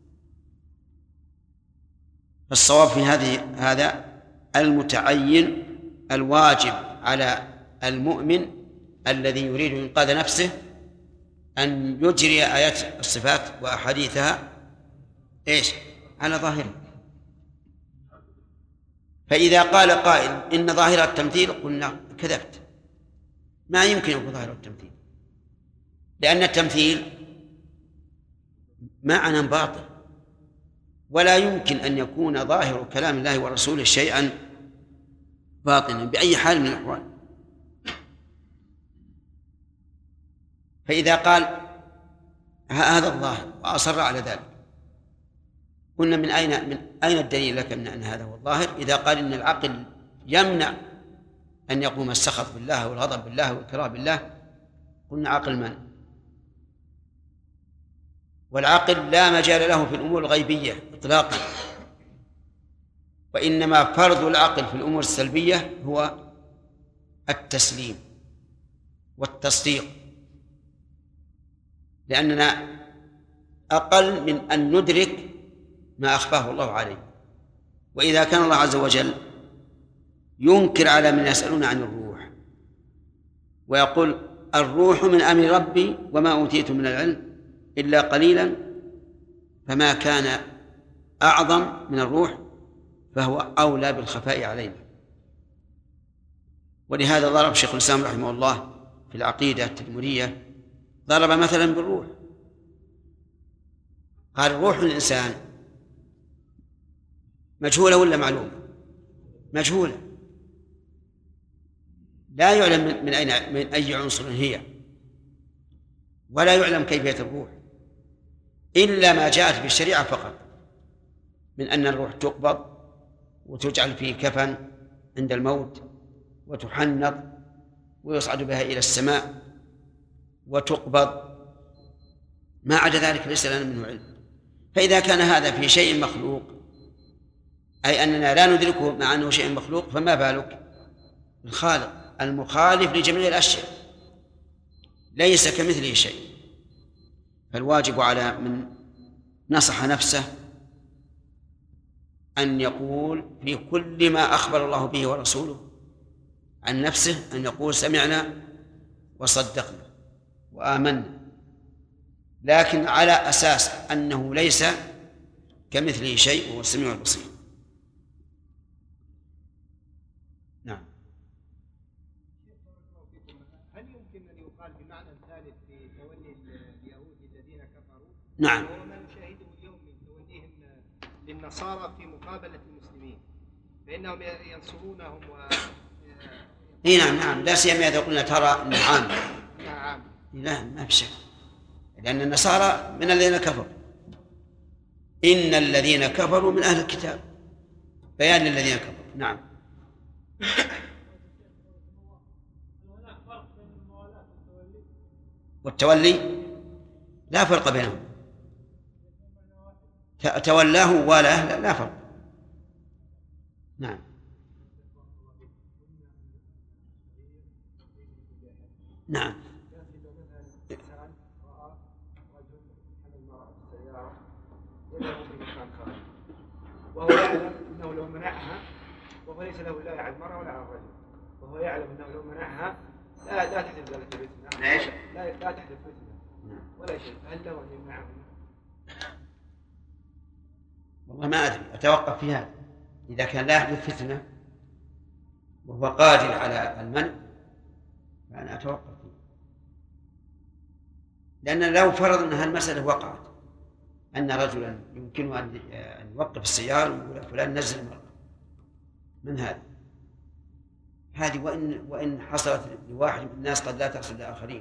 فالصواب في هذا المتعين الواجب على المؤمن الذي يريد إنقاذ نفسه أن يجري آيات الصفات وأحاديثها إيش؟ على ظاهره. فإذا قال قائل إن ظاهر التمثيل، قلنا كذبت، ما يمكن يكون ظاهر التمثيل، لأن التمثيل معنى باطل، ولا يمكن أن يكون ظاهر كلام الله ورسوله شيئا باطلا بأي حال من الأحوال. فإذا قال هذا الظاهر وأصر على ذلك، قلنا من أين الدليل لك من أن هذا هو الظاهر؟ إذا قال إن العقل يمنع أن يقوم السخط بالله والغضب بالله والكراهه بالله، قلنا عقل من؟ والعقل لا مجال له في الأمور الغيبية إطلاقا، وإنما فرض العقل في الأمور السلبية هو التسليم والتصديق، لأننا أقل من أن ندرك ما أخفاه الله عليه. وإذا كان الله عز وجل ينكر على من يسألون عن الروح ويقول الروح من أمر ربي وما أوتيت من العلم إلا قليلا، فما كان أعظم من الروح فهو أولى بالخفاء علينا. ولهذا ضرب شيخ الإسلام رحمه الله في العقيدة التدمرية، ضرب مثلا بالروح، قال روح الإنسان مجهولة ولا معلومة؟ مجهولة، لا يعلم من أي عنصر هي، ولا يعلم كيفية الروح إلا ما جاءت بالشريعة فقط، من أن الروح تقبض وتجعل في كفن عند الموت وتحنط ويصعد بها إلى السماء وتقبض، ما عدا ذلك ليس لنا منه علم. فإذا كان هذا في شيء مخلوق، أي أننا لا ندركه مع أنه شيء مخلوق، فما بالك الخالق المخالف لجميع الأشياء ليس كمثله شيء. فالواجب على من نصح نفسه أن يقول في كل ما أخبر الله به ورسوله عن نفسه، أن يقول سمعنا وصدقنا وآمنا، لكن على أساس أنه ليس كمثله شيء وهو السميع البصير. نعم. هل يمكن أن يقال بمعنى ثالث في تولي اليهود الذين كفروا؟ نعم. وهو ما نشاهده اليوم من توليهم للنصارى في مقابلة المسلمين، فإنهم ينصرونهم نعم لا سيما إذا قلنا ترى أنه عام. نعم. لا ما في شك، لأن النصارى من الذين كفروا، إن الذين كفروا من أهل الكتاب، بيان للذين كفروا. نعم. والتولي لا فرق بينهم، تولاه والاه لا فرق. نعم. نعم. وهو يعلم أنه لو منعها، وهو ليس له ولاية على المرأة ولا على الرجل، وهو يعلم أنه لو منعها لا تحدث ذلك الفتنة. ليش؟ لا تحدث فتنة ولا شيء، هل له أن يمنعه؟ والله ما أدري، أتوقف في هذا. إذا كان لا يحدث فتنة وهو قادر على المنع فأنا أتوقف فيه، لأن لو فرض أن هالمسألة وقعت أن رجلا يمكنه أن يوقف السيارة ويقول فلان نزل المرأة، من هذا؟ هذه وإن حصلت لواحد من الناس قد لا تحصل لآخرين.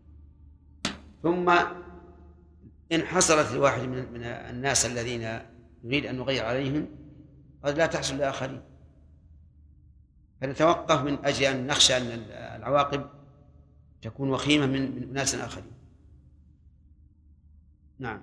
ثم إن حصلت لواحد من الناس الذين نريد أن نغير عليهم قد لا تحصل لآخرين، فنتوقف من أجل أن نخشى أن العواقب تكون وخيمة من أناس آخرين. نعم.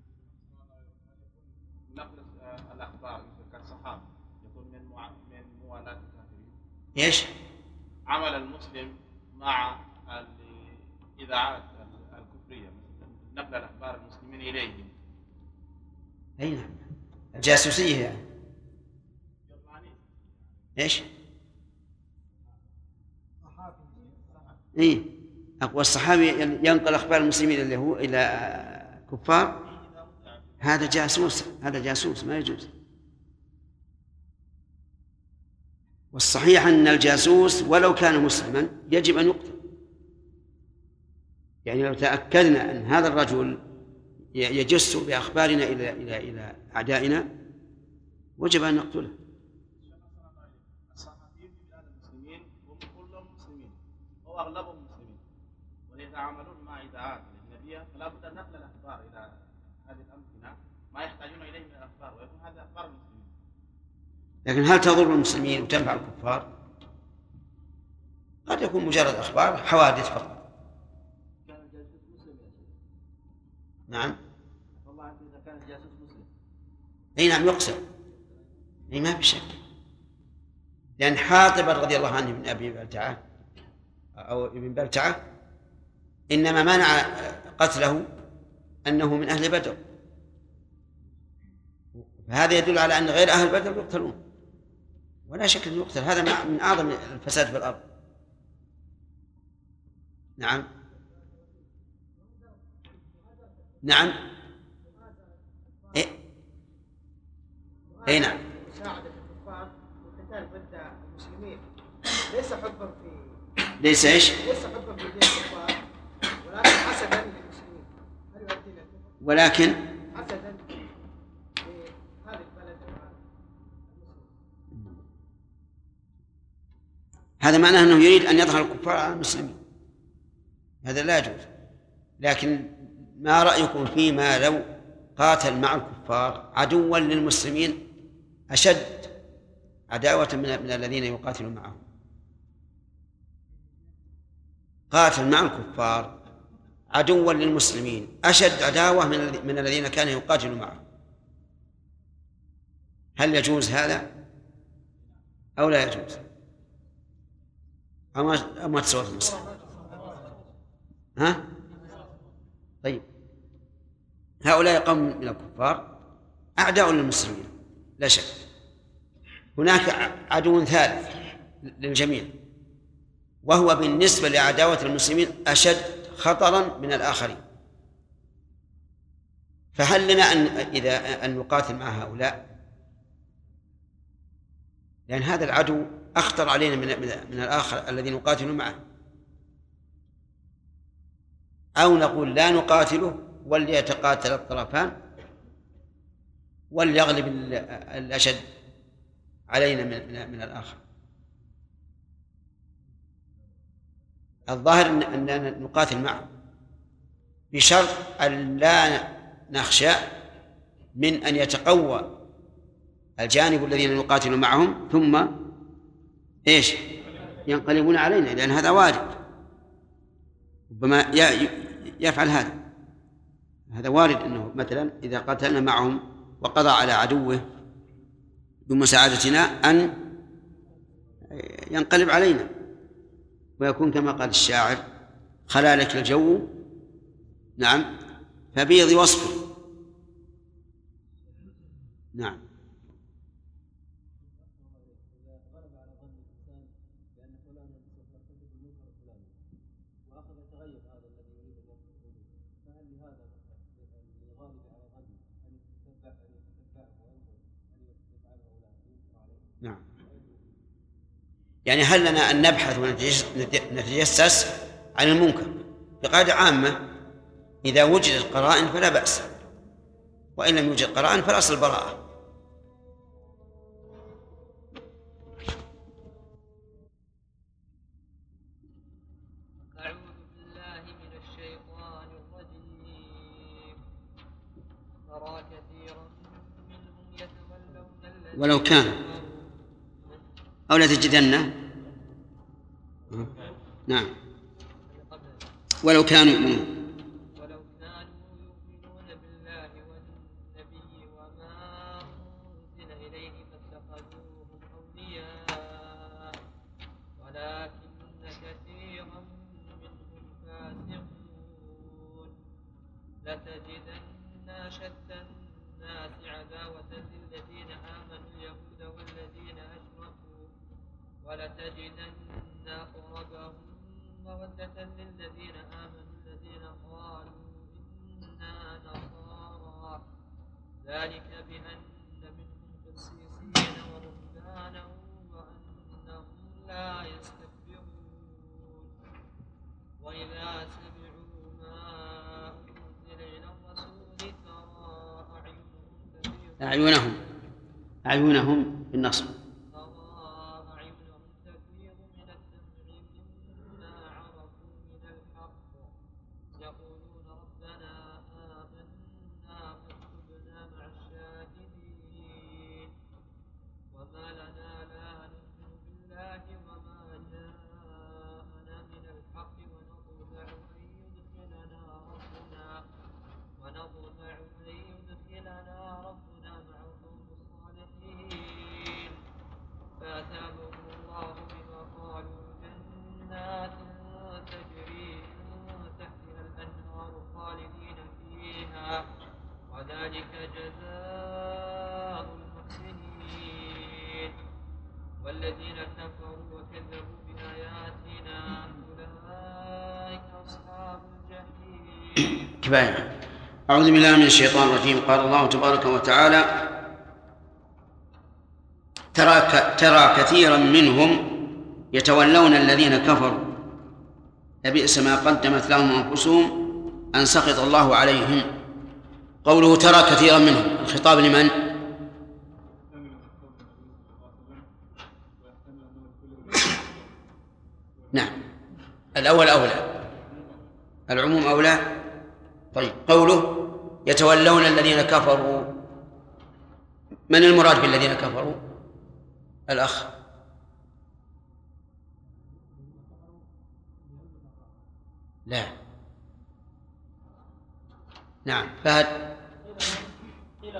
نقل الأخبار كالصحابة يكون من موالاة الكافرين. إيش؟ عمل المسلم مع الإذاعات الكفرية، نقل الأخبار المسلمين إليهم. أي نعم، الجاسوسية يعني. إيش؟ إيه، أقوى الصحابي ينقل أخبار المسلمين إلى كفار، هذا جاسوس، هذا جاسوس ما يجوز. والصحيح أن الجاسوس ولو كان مسلما يجب أن يقتل. يعني لو تأكدنا أن هذا الرجل يجس بأخبارنا إلى أعدائنا وجب أن نقتله. الصحفيين في بلاد المسلمين هم كلهم مسلمين أو أغلبهم مسلمين، ويتعاملون مع إذاعات أجنبية، فلا بد أن نقل الأخبار إلى هذه الأمكنة ما يحتاجون إليه من الأخبار، ويكون هذه أخبار المسلمين. لكن هل تضر المسلمين وتنفع الكفار؟ قد يكون مجرد أخبار حوادث فقط. كان الجاسوس مسلم يا شيخ. نعم. والله عنده إذا كان الجاسوس مسلم. أي نعم يقسم. أي ما في شك. لأن حاطب رضي الله عنه من أبي بلتعة أو ابن بلتعة إنما منع قتله أنه من أهل بدر، فهذا يدل على أن غير أهل بدر يقتلون، ولا شك أنه يقتل. هذا من أعظم الفساد في الأرض. نعم. نعم. إيه نعم. مساعدة الكفار والقتال ضد المسلمين ليس حبا في ليس إيش؟ ليس حبا في دين الكفار، ولكن حسدا للمسلمين. هل يؤدي إلى كفر؟ ولكن حسدا لهذه البلد هذا معناه أنه يريد أن يظهر الكفار على المسلمين، هذا لا يجوز. لكن ما رأيكم فيما لو قاتل مع الكفار عدوا للمسلمين أشد عداوة من الذين يقاتلون معهم؟ قاتل مع الكفار عدوا للمسلمين أشد عداوة من الذين كانوا يقاتلون معهم، هل يجوز هذا أو لا يجوز؟ أما تصور المسلم. ها؟ طيب، هؤلاء قوم من الكفار أعداء للمسلمين لا شك. هناك عدو ثالث للجميع، وهو بالنسبة لعداوة المسلمين أشد خطرا من الآخرين. فهل لنا أن نقاتل مع هؤلاء؟ لأن هذا العدو أخطر علينا من الآخر الذي نقاتل معه، أو نقول لا نقاتله وليتقاتل الطرفان وليغلب الأشد علينا من الآخر. الظاهر أننا نقاتل معه بشرط أن لا نخشى من أن يتقوى الجانب الذين نقاتل معهم ثم إيش ينقلبون علينا، لأن هذا وارد، ربما يفعل هذا وارد، أنه مثلا إذا قاتلنا معهم وقضى على عدوه بمساعدتنا أن ينقلب علينا ويكون كما قال الشاعر: خلالك الجو نعم فبيض وصفه. نعم. نعم. يعني هل لنا أن نبحث ونتجسس عن المنكر بقاعدة عامة؟ إذا وجدت قرائن فلا بأس، وإن لم يوجد قرائن فالأصل البراءة. أعوذ بالله من الشيطان الرجيم. ترى كثيرا منهم يتولون الذين ولو كان أو لا تجدن. نعم. ولو كانوا يؤمنون بالله والنبي وما أنزل إليه فاتخذوهم أولياء ولكن كثيرا منهم فاسقون. لتجدن أشد الناس عداوة للذين آمنوا اليهود والذين أشركوا ولتجدن أقربهم مودة للذين آمنوا الذين قالوا إنا نصارى. ذلك بأن منهم قسيسين ورهبانا وأنهم لا يستكبرون. وإذا سمعوا ما أنزل إلى الرسول ترى أعينهم بالنصب. وذلك جزاء المحسنين. والذين كفروا وكذبوا بآياتنا أولئك أصحاب الجحيم. كفاية. أعوذ بالله من الشيطان الرجيم. قال الله تبارك وتعالى: ترى كثيرا منهم يتولون الذين كفروا لبئس ما قدمت لهم أنفسهم أن سخط الله عليهم. قوله ترى كثيرا منهم، الخطاب لمن؟ نعم، الأول أولى، العموم أولى. طيب، قوله يتولون الذين كفروا، من المراد بالذين كفروا؟ الأخ. لا. نعم، فهد. قيل هم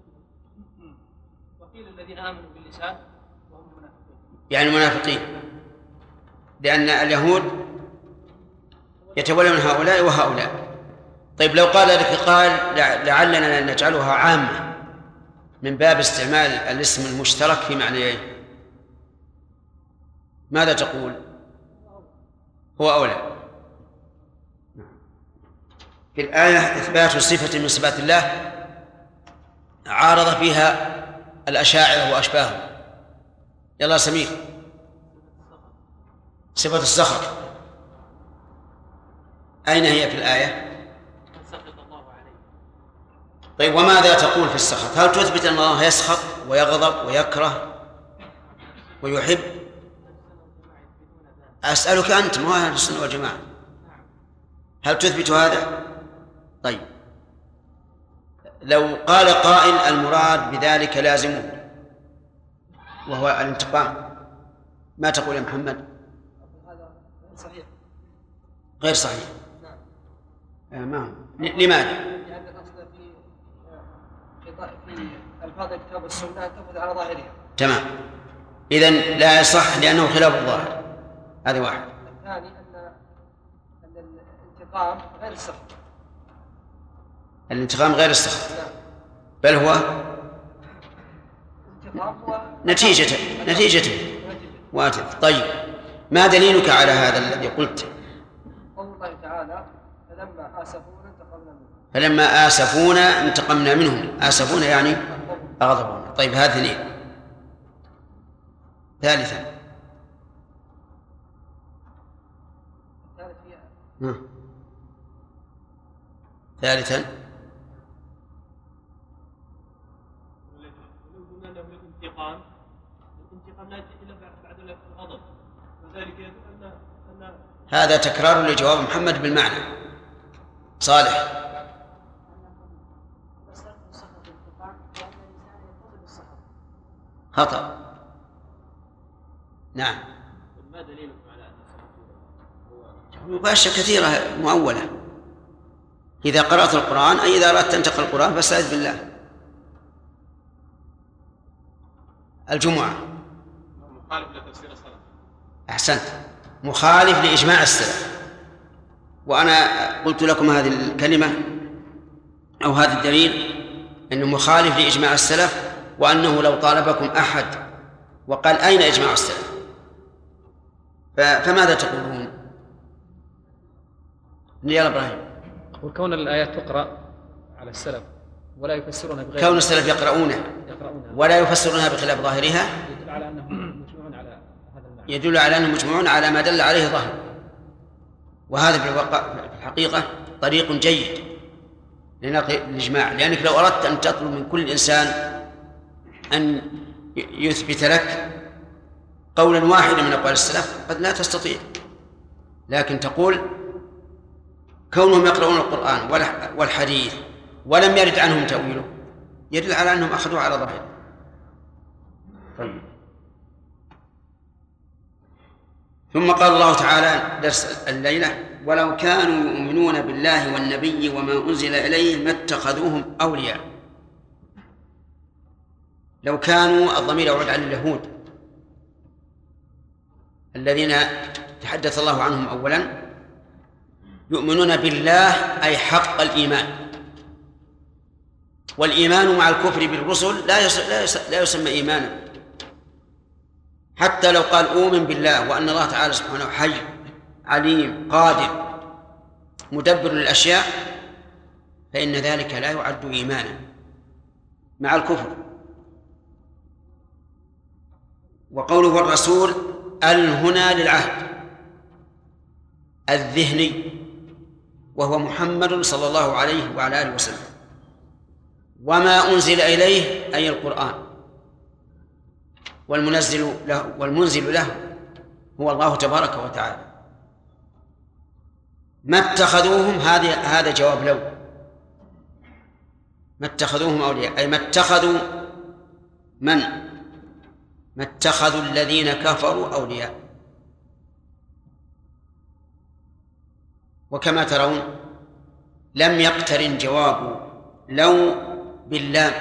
وقيل الذين آمنوا باللسان وهم منافقين، يعني منافقين، لأن اليهود يتولون هؤلاء وهؤلاء. طيب، لو قال لك قال لعلنا نجعلها عامة من باب استعمال الاسم المشترك في معنيين، ماذا تقول؟ هو أولى. في الآية إثبات صفة من صفات الله عارض فيها الأشاعرة وأشباههم. يلا سمير. صفة السخط أين هي في الآية؟ طيب، وماذا تقول في السخط؟ هل تثبت أن الله يسخط ويغضب ويكره ويحب؟ أسألك أنت، ما هو أهل السنة والجماعة، هل تثبت هذا؟ طيب، لو قال قائل المراد بذلك لازمه وهو الانتقام، ما تقول يا محمد؟ هذا صحيح. غير صحيح. ما لماذا؟ لأن الأصل في ألفاظ الكتاب والسنة تأخذ على ظاهرها. تمام، إذن لا يصح لأنه خلاف الظاهر. هذا واحد. الثاني أن الانتقام غير السخط. الانتقام غير السخط، بل هو نتيجته واتف. طيب، ما دليلك على هذا الذي قلت؟ قول الله تعالى: فلما آسفونا انتقمنا منهم. فلما آسفونا انتقمنا منهم. آسفونا يعني أغضبونا. طيب، هذا اثنين. ثالثا. ثالثا ولو قلنا له الانتقام لا يأتي إلا بعد الغضب، وذلك يدل أن هذا تكرار لجواب محمد بالمعنى. صالح. خطأ. نعم. ما دليلكم على أن مباشرة كثيرة مؤولة. إذا قرأت القرآن أي إذا أردت أن تقرأ القرآن فاستعذ بالله. الجمعة مخالف لتفسير الصلاة. أحسنت، مخالف لإجماع السلف. وأنا قلت لكم هذه الكلمة أو هذا الدليل أنه مخالف لإجماع السلف، وأنه لو طالبكم أحد وقال أين إجماع السلف فماذا تقولون؟ يا إبراهيم. وكون الآيات تقرأ على السلف ولا يفسرونها بغير كون السلف يقرؤونها ولا يفسرونها بخلاف ظاهرها يدل على أنهم مجمعون على هذا المعنى، يدل على أنهم مجمعون على ما دل عليه ظاهر. وهذا في الحقيقة طريق جيد لنقل الإجماع، لأنك لو أردت أن تطلب من كل إنسان أن يثبت لك قولا واحدا من أقوال السلف قد لا تستطيع، لكن تقول كونهم يقرؤون القرآن والحديث ولم يرد عنهم تأويله يدل على أنهم أخذوا على ظاهره. ثم قال الله تعالى درس الليلة: ولو كانوا يؤمنون بالله والنبي وما أنزل إليه ما اتخذوهم أولياء. لو كانوا، الضمير يعود على اليهود الذين تحدث الله عنهم أولا، يؤمنون بالله أي حق الإيمان، والإيمان مع الكفر بالرسل لا يسمى إيمانا. حتى لو قال أؤمن بالله وأن الله تعالى سبحانه حي عليم قادر مدبر للأشياء فإن ذلك لا يعد إيمانا مع الكفر. وقوله الرسول هنا للعهد الذهني وهو محمد صلى الله عليه وعلى آله وسلم، وما أنزل إليه أي القرآن، والمنزل له هو الله تبارك وتعالى. ما اتخذوهم، هذا جواب لو. ما اتخذوهم أولياء أي ما اتخذوا ما اتخذوا الذين كفروا أولياء. وكما ترون لم يقترن جواب لو باللام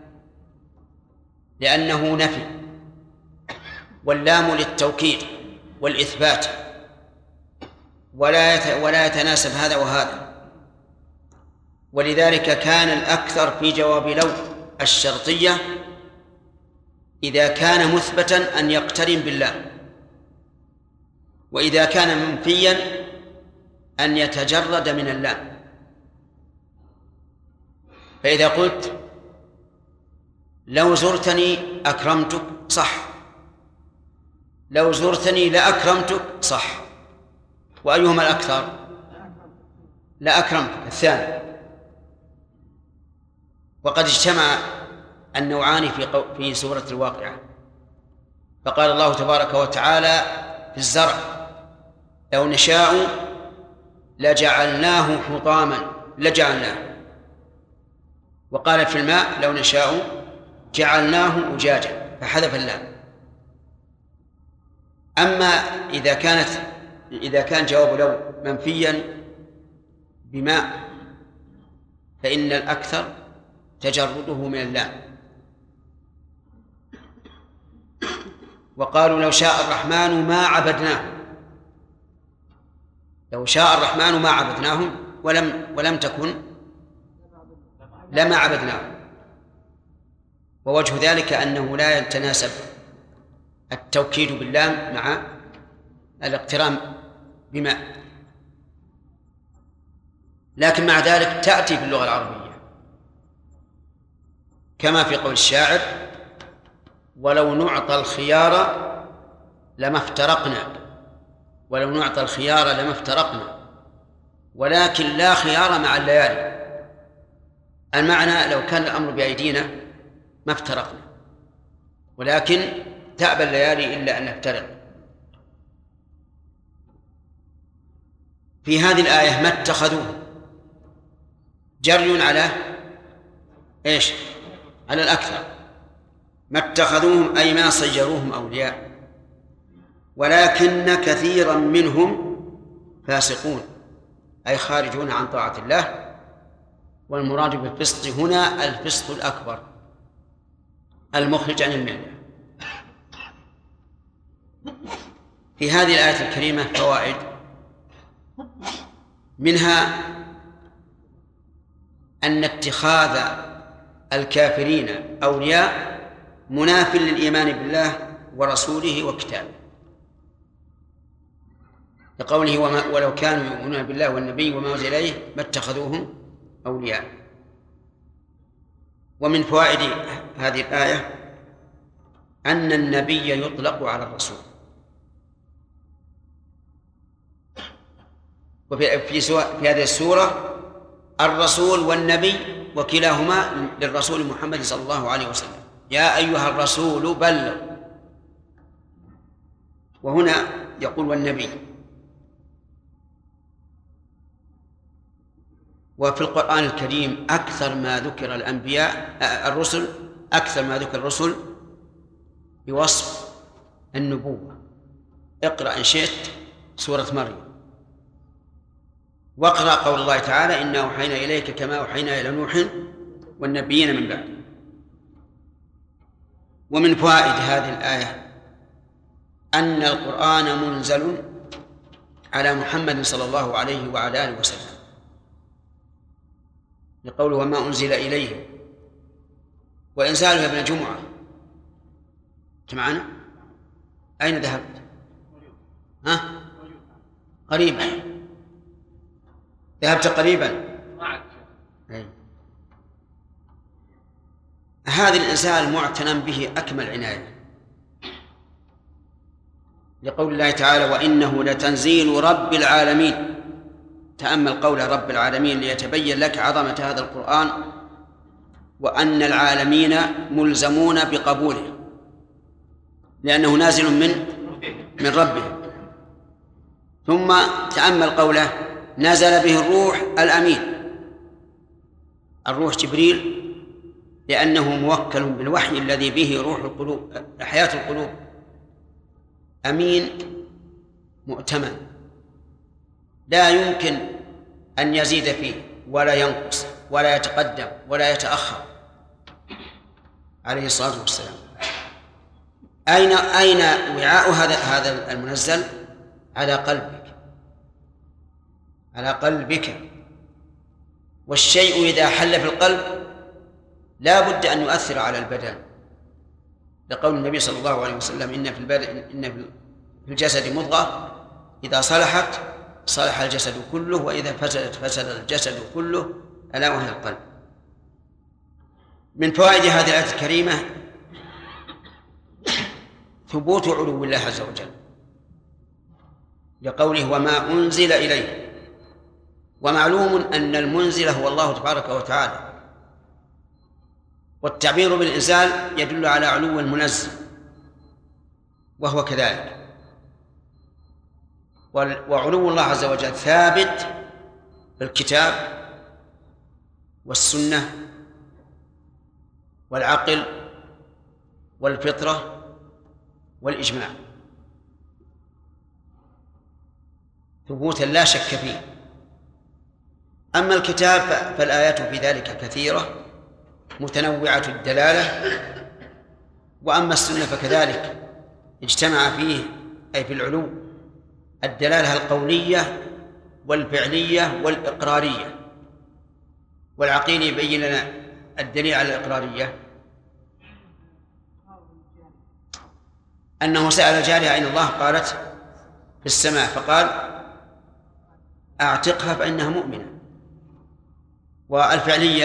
لأنه نفي، واللام للتوكيد والإثبات، ولا يتناسب هذا وهذا. ولذلك كان الأكثر في جواب لو الشرطية إذا كان مثبتا أن يقترن بالله، وإذا كان منفيا أن يتجرد من اللام. فإذا قلت لو زرتني أكرمتك صح، لو زرتني لأكرمتك صح. وأيهما الأكثر؟ لأكرمتك الثاني. وقد اجتمع النوعان في سورة الواقعة، فقال الله تبارك وتعالى في الزرع: لو نشاء لجعلناه حطاما لجعلناه. وقال في الماء: لو نشاء جعلناه أجاجا، فحذف اللام. أما إذا كان جواب لو منفيا بماء فإن الأكثر تجرده من اللام. وقالوا: لو شاء الرحمن ما عبدناهم، لو شاء الرحمن ما عبدناهم ولم تكن لما عبدناهم. ووجه ذلك أنه لا يتناسب التوكيد باللام مع الاقتران بماء، لكن مع ذلك تأتي في اللغة العربية كما في قول الشاعر: ولو نعطى الخيار لما افترقنا، ولو نعطى الخيار لما افترقنا، ولكن لا خيار مع الليالي. المعنى لو كان الأمر بأيدينا ما افترقنا، ولكن تأبى الليالي إلا أن نفترق. في هذه الآية ما اتخذوه جري على إيش؟ على الأكثر. ما اتخذوهم أي ما صيروهم أولياء، ولكن كثيرا منهم فاسقون أي خارجون عن طاعة الله. والمراد بالفسق هنا الفسق الأكبر المخرج عن الملة. في هذه الآية الكريمة فوائد، منها أن اتخاذ الكافرين أولياء مناف للإيمان بالله ورسوله وكتابه، لقوله ولو كانوا يؤمنون بالله والنبي وما أنزل إليه ما اتخذوهم أولياء. ومن فوائد هذه الآية أن النبي يطلق على الرسول، في هذه السورة الرسول والنبي وكلاهما للرسول محمد صلى الله عليه وسلم، يا أيها الرسول بلغ، وهنا يقول والنبي. وفي القرآن الكريم أكثر ما ذكر الرسل أكثر ما ذكر الرسل بوصف النبوة. اقرأ إن شئت سورة مريم، واقرأ قول الله تعالى إنا أوحينا إليك كما أوحينا إلى نوح والنبيين من بعد. ومن فوائد هذه الآية أن القرآن منزل على محمد صلى الله عليه وعلى آله وسلم، لقوله وما أنزل إليه. وإنزاله ابن جمعة معنا أين ذهبت؟ قريبا ذهبت قريبا. هذا الإنسان معتنى به أكمل عناية، لقول الله تعالى وإنه لتنزيل رب العالمين. تأمل قول رب العالمين ليتبين لك عظمة هذا القرآن، وأن العالمين ملزمون بقبوله لأنه نازل من ربه. ثم تأمل قوله نزل به الروح الأمين، الروح جبريل، لأنه موكل بالوحي الذي به روح القلوب حياة القلوب، أمين مؤتمن لا يمكن أن يزيد فيه ولا ينقص ولا يتقدم ولا يتأخر عليه الصلاة والسلام. أين وعاء هذا المنزل؟ على قلبك. والشيء إذا حل في القلب لا بد أن يؤثر على البدن، لقول النبي صلى الله عليه وسلم إن في الجسد مضغة إذا صلحت صلح الجسد كله، وإذا فسدت فسد الجسد كله، ألا وهي القلب. من فوائد هذه الآية الكريمة ثبوت علو الله عز وجل، لقوله وما أنزل إليه. ومعلوم أن المنزل هو الله تبارك وتعالى، والتعبير بالإنزال يدل على علو المنزل، وهو كذلك. وعلو الله عز وجل ثابت بالكتاب والسنة والعقل والفطرة والإجماع ثبوتا لا شك فيه. أما الكتاب فالآيات في ذلك كثيرة متنوعة الدلالة، وأما السنة فكذلك اجتمع فيه أي في العلو الدلالة القولية والفعلية والإقرارية. والعقيل يبين لنا الدليل على الإقرارية أنه سأل الجارية أين الله؟ قالت في السماء، فقال أعتقها فإنها مؤمنة. والفعلية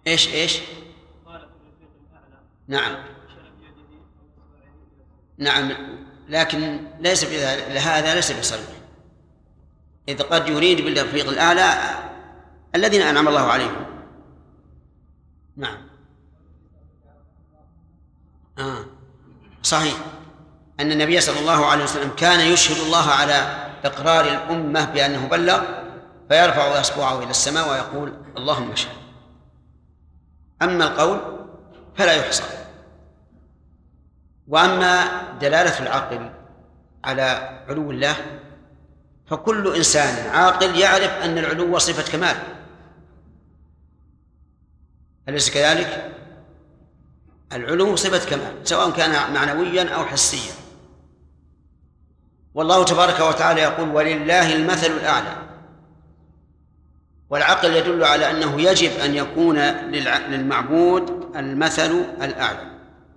إيش قال في الرفيق الأعلى نعم أشار بيده أو إصبعه إلى نعم، لكن ليس هذا ليس بصريح، إذ قد يريد بالرفيق الأعلى الذين أنعم الله عليهم. نعم صحيح أن النبي صلى الله عليه وسلم كان يشهد الله على إقرار الأمة بأنه بلغ، فيرفع أصبعه إلى السماء ويقول اللهم اشهد. أما القول فلا يحصى. وأما دلالة العقل على علو الله فكل إنسان عاقل يعرف أن العلو صفة كمال، أليس كذلك؟ العلو صفة كمال سواء كان معنويا أو حسيا. والله تبارك وتعالى يقول ولله المثل الأعلى، والعقل يدل على أنه يجب أن يكون للمعبود المثل الأعلى.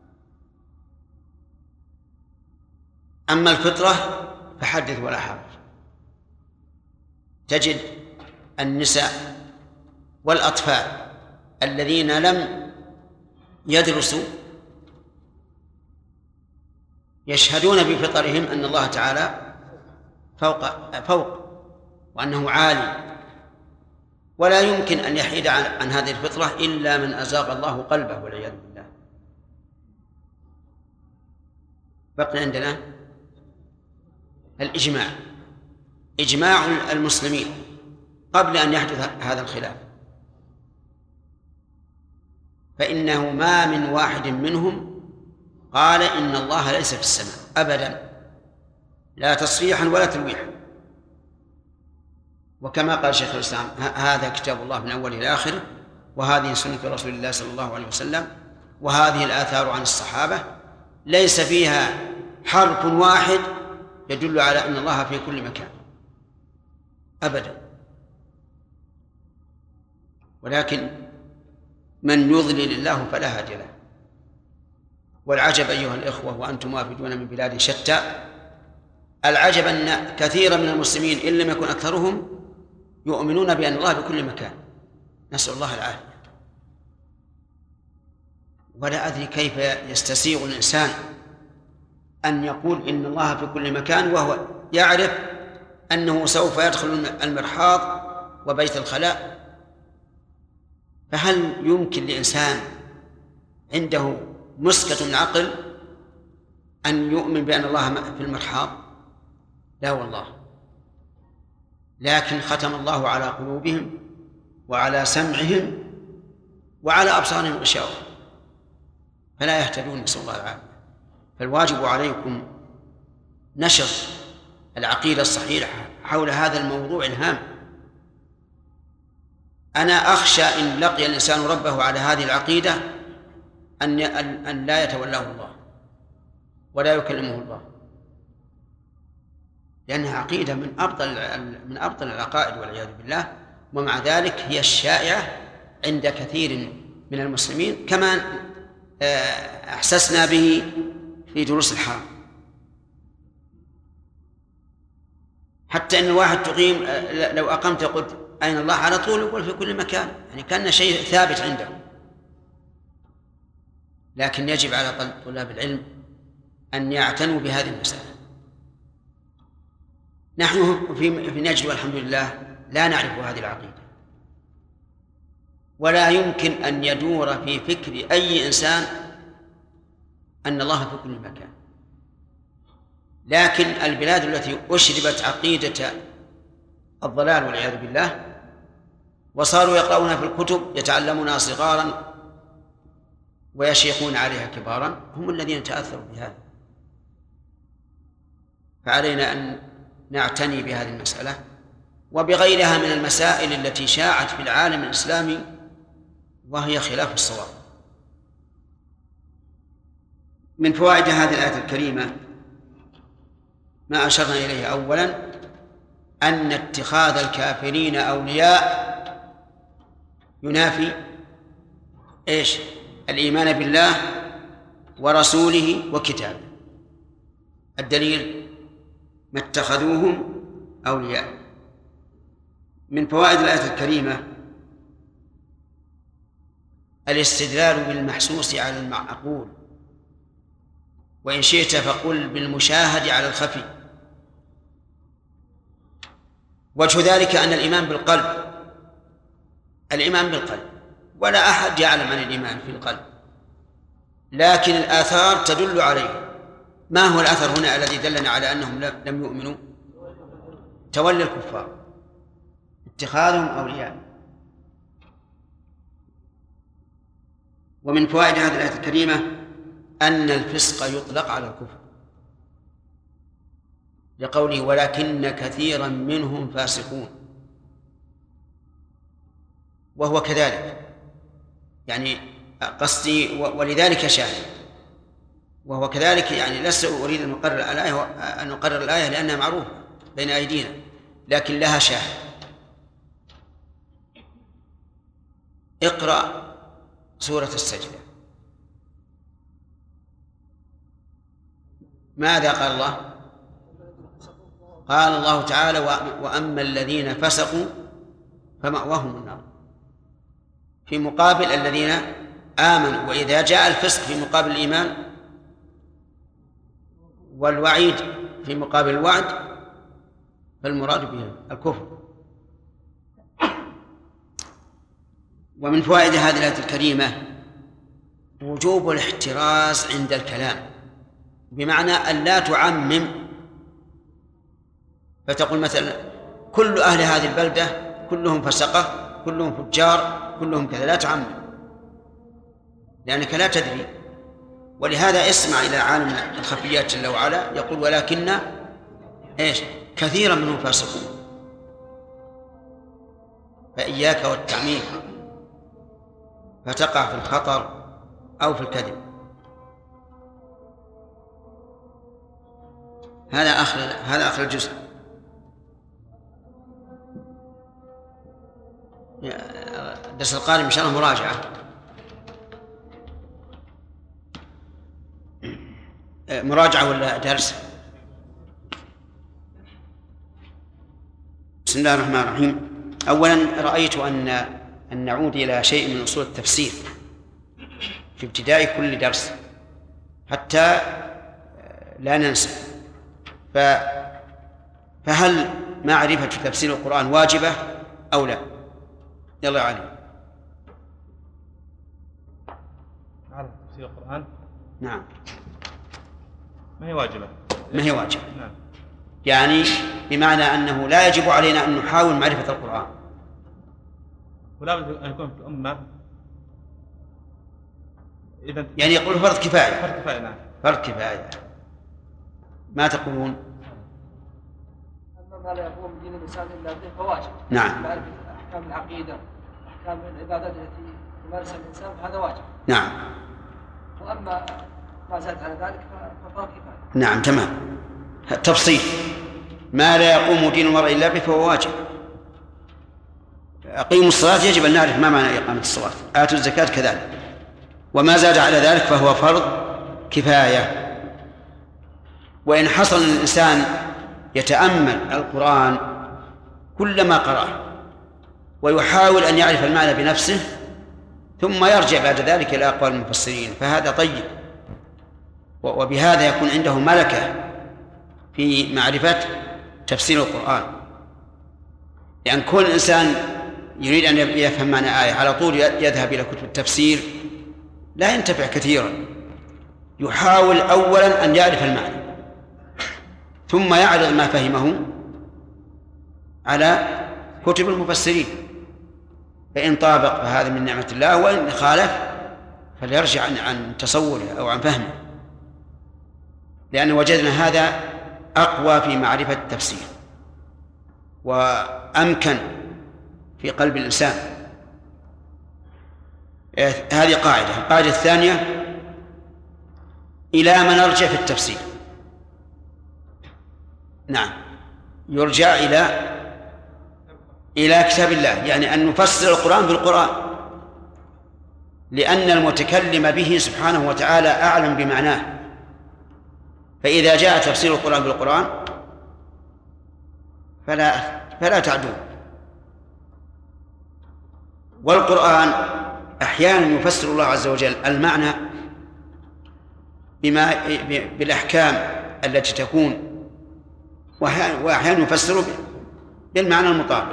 أما الفطرة فحدث ولا حرج، تجد النساء والأطفال الذين لم يدرسوا يشهدون بفطرهم أن الله تعالى فوق وأنه عالي، ولا يمكن أن يحيد عن هذه الفطرة إلا من أزاغ الله قلبه والعياذ بالله. بقي عندنا الإجماع، إجماع المسلمين قبل أن يحدث هذا الخلاف، فإنه ما من واحد منهم قال إن الله ليس في السماء أبدا، لا تصريحا ولا تلويحا. وكما قال شيخ الإسلام هذا كتاب الله من أوله إلى آخره، وهذه سنة رسول الله صلى الله عليه وسلم، وهذه الآثار عن الصحابة ليس فيها حرف واحد يدل على أن الله في كل مكان أبدا. ولكن من يضلل الله فلا هادي له. والعجب أيها الإخوة وأنتم وافدون من بلاد شتى، العجب أن كثيرا من المسلمين إن لم يكن أكثرهم يؤمنون بأن الله بكل مكان، نسأل الله العافية. ولا أدري كيف يستسيغ الإنسان أن يقول إن الله في كل مكان وهو يعرف أنه سوف يدخل المرحاض وبيت الخلاء. فهل يمكن لإنسان عنده مسكة العقل أن يؤمن بأن الله في المرحاض؟ لا والله. لكن ختم الله على قلوبهم وعلى سمعهم وعلى أبصارهم غشاوة فلا يهتدون، نسأل الله العافية. فالواجب عليكم نشر العقيدة الصحيحة حول هذا الموضوع الهام. أنا أخشى إن لقي الإنسان ربه على هذه العقيدة أن لا يتولاه الله ولا يكلمه الله، لأنها عقيدة من أبطل العقائد والعياذ بالله، ومع ذلك هي الشائعة عند كثير من المسلمين كما أحسسنا به في دروس الحرم. حتى أن الواحد تقيم لو أقمت قلت أين الله على طول يقول في كل مكان، يعني كان شيء ثابت عنده. لكن يجب على طلاب العلم أن يعتنوا بهذه المسألة. نحن في نجد والحمد لله لا نعرف هذه العقيدة، ولا يمكن أن يدور في فكر أي إنسان أن الله في كل مكان. لكن البلاد التي أشربت عقيدة الضلال والعياذ بالله وصاروا يقرؤون في الكتب يتعلمونها صغارا ويشيخون عليها كبارا هم الذين تأثروا بهذا. فعلينا أن نعتني بهذه المسألة وبغيرها من المسائل التي شاعت في العالم الإسلامي وهي خلاف الصواب. من فوائد هذه الآية الكريمة ما أشرنا إليه أولا أن اتخاذ الكافرين أولياء ينافي الإيمان بالله ورسوله وكتابه. الدليل ما اتخذوهم أولياء. من فوائد الآية الكريمة الاستدلال بالمحسوس على المعقول، وإن شئت فقل بالمشاهد على الخفي. وجه ذلك أن الإيمان بالقلب، ولا أحد يعلم عن الإيمان في القلب، لكن الآثار تدل عليه. ما هو الأثر هنا الذي دلنا على أنهم لم يؤمنوا؟ تولي الكفار، اتخاذهم أولياء. ومن فوائد هذه الآية الكريمة أن الفسق يطلق على الكفر، لقوله ولكن كثيرا منهم فاسقون، وهو كذلك، يعني قصدي ولذلك شاهد، وهو كذلك، يعني لست أريد أن أقرر الآية لأنها معروفة بين أيدينا، لكن لها شاهد. اقرأ سورة السجدة، ماذا قال الله؟ قال الله تعالى وأما الذين فسقوا فمأواهم النار، في مقابل الذين آمنوا. وإذا جاء الفسق في مقابل الإيمان والوعيد في مقابل الوعد فالمراد به الكفر. ومن فوائد هذه الآية الكريمة وجوب الاحتراز عند الكلام، بمعنى أن لا تعمم فتقول مثلا كل أهل هذه البلدة كلهم فسقة، كلهم فجار، كلهم كذا، لا تعمم لأنك لا تدري. ولهذا اسمع إلى عالم الخفيات جل وعلا يقول ولكن كثيرا منهم فاسقون. فإياك والتعميم فتقع في الخطر أو في الكذب. هذا آخر الجزء. الدرس القادم إن شاء الله مراجعة. مراجعة ولا درس؟ بسم الله الرحمن الرحيم. أولا رأيت أن نعود إلى شيء من أصول التفسير في ابتداء كل درس حتى لا ننسى. فهل معرفة تفسير القرآن واجبة أو لا؟ يلا يا علي. معرفة تفسير القرآن؟ نعم. ما هي واجبة. نعم. يعني بمعنى أنه لا يجب علينا أن نحاول معرفة القرآن، ولا بد أن يكون في الأمة إذا يعني يقول فرض كفاية. فرض كفاية. نعم. فرض كفاية. ما تقولون؟ أما ما لا يقوم دين الإنسان إلا به فواجب. نعم. معرفة أحكام العقيدة، أحكام العبادات التي يمارسها الإنسان فهذا واجب. نعم. وأما ما زاد على ذلك ففرض كفاية. نعم تمام. تفصيل ما لا يقوم دين المرء إلا به فهو واجب. أقيموا الصلاة يجب أن نعرف ما معنى إقامة الصلاة، آتوا الزكاة كذلك، وما زاد على ذلك فهو فرض كفاية. وإن حصل الإنسان يتأمل القرآن كلما قرأه ويحاول أن يعرف المعنى بنفسه ثم يرجع بعد ذلك إلى أقوال المفسرين فهذا طيب، وبهذا يكون عنده ملكة في معرفة تفسير القرآن. لأن كل إنسان يريد أن يفهم معنى آية على طول يذهب إلى كتب التفسير لا ينتفع كثيرا. يحاول أولا أن يعرف المعنى ثم يعرض ما فهمه على كتب المفسرين، فإن طابق فهذا من نعمة الله، وإن خالف فليرجع عن تصوره أو عن فهمه، لأن وجدنا هذا أقوى في معرفة التفسير وأمكن في قلب الإنسان. هذه قاعدة. القاعدة الثانية إلى من نرجع في التفسير؟ نعم يرجع إلى كتاب الله، يعني أن نفسر القرآن بالقرآن، لأن المتكلم به سبحانه وتعالى أعلم بمعناه. فإذا جاء تفسير القرآن بالقرآن فلا تعدوه. والقرآن أحيانا يفسر الله عز وجل المعنى بالأحكام التي تكون، وأحيانا يفسر بالمعنى المطابق.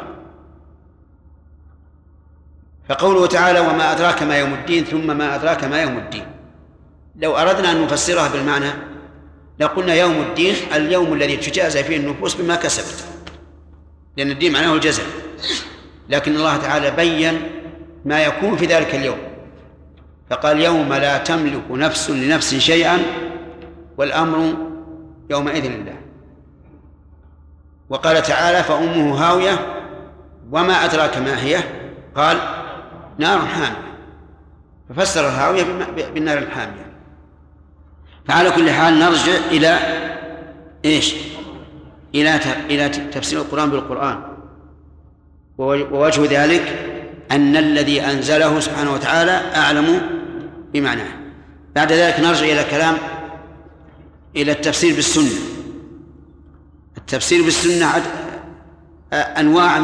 فقوله تعالى وما أدراك ما يوم الدين ثم ما أدراك ما يوم الدين، لو أردنا أن نفسرها بالمعنى لقلنا يوم الدين اليوم الذي تجازى فيه النفوس بما كسبت، لأن الدين معناه الجزاء، لكن الله تعالى بين ما يكون في ذلك اليوم فقال يوم لا تملك نفس لنفس شيئا والأمر يومئذ لله. وقال تعالى فأمه هاوية وما أدراك ما هي، قال نار حامية، ففسر الهاوية بالنار الحامية. فعلى كل حال نرجع إلى إيش؟ إلى تفسير القرآن بالقرآن، ووجه ذلك أن الذي أنزله سبحانه وتعالى أعلم بمعناه. بعد ذلك نرجع إلى التفسير بالسنة. التفسير بالسنة أنواع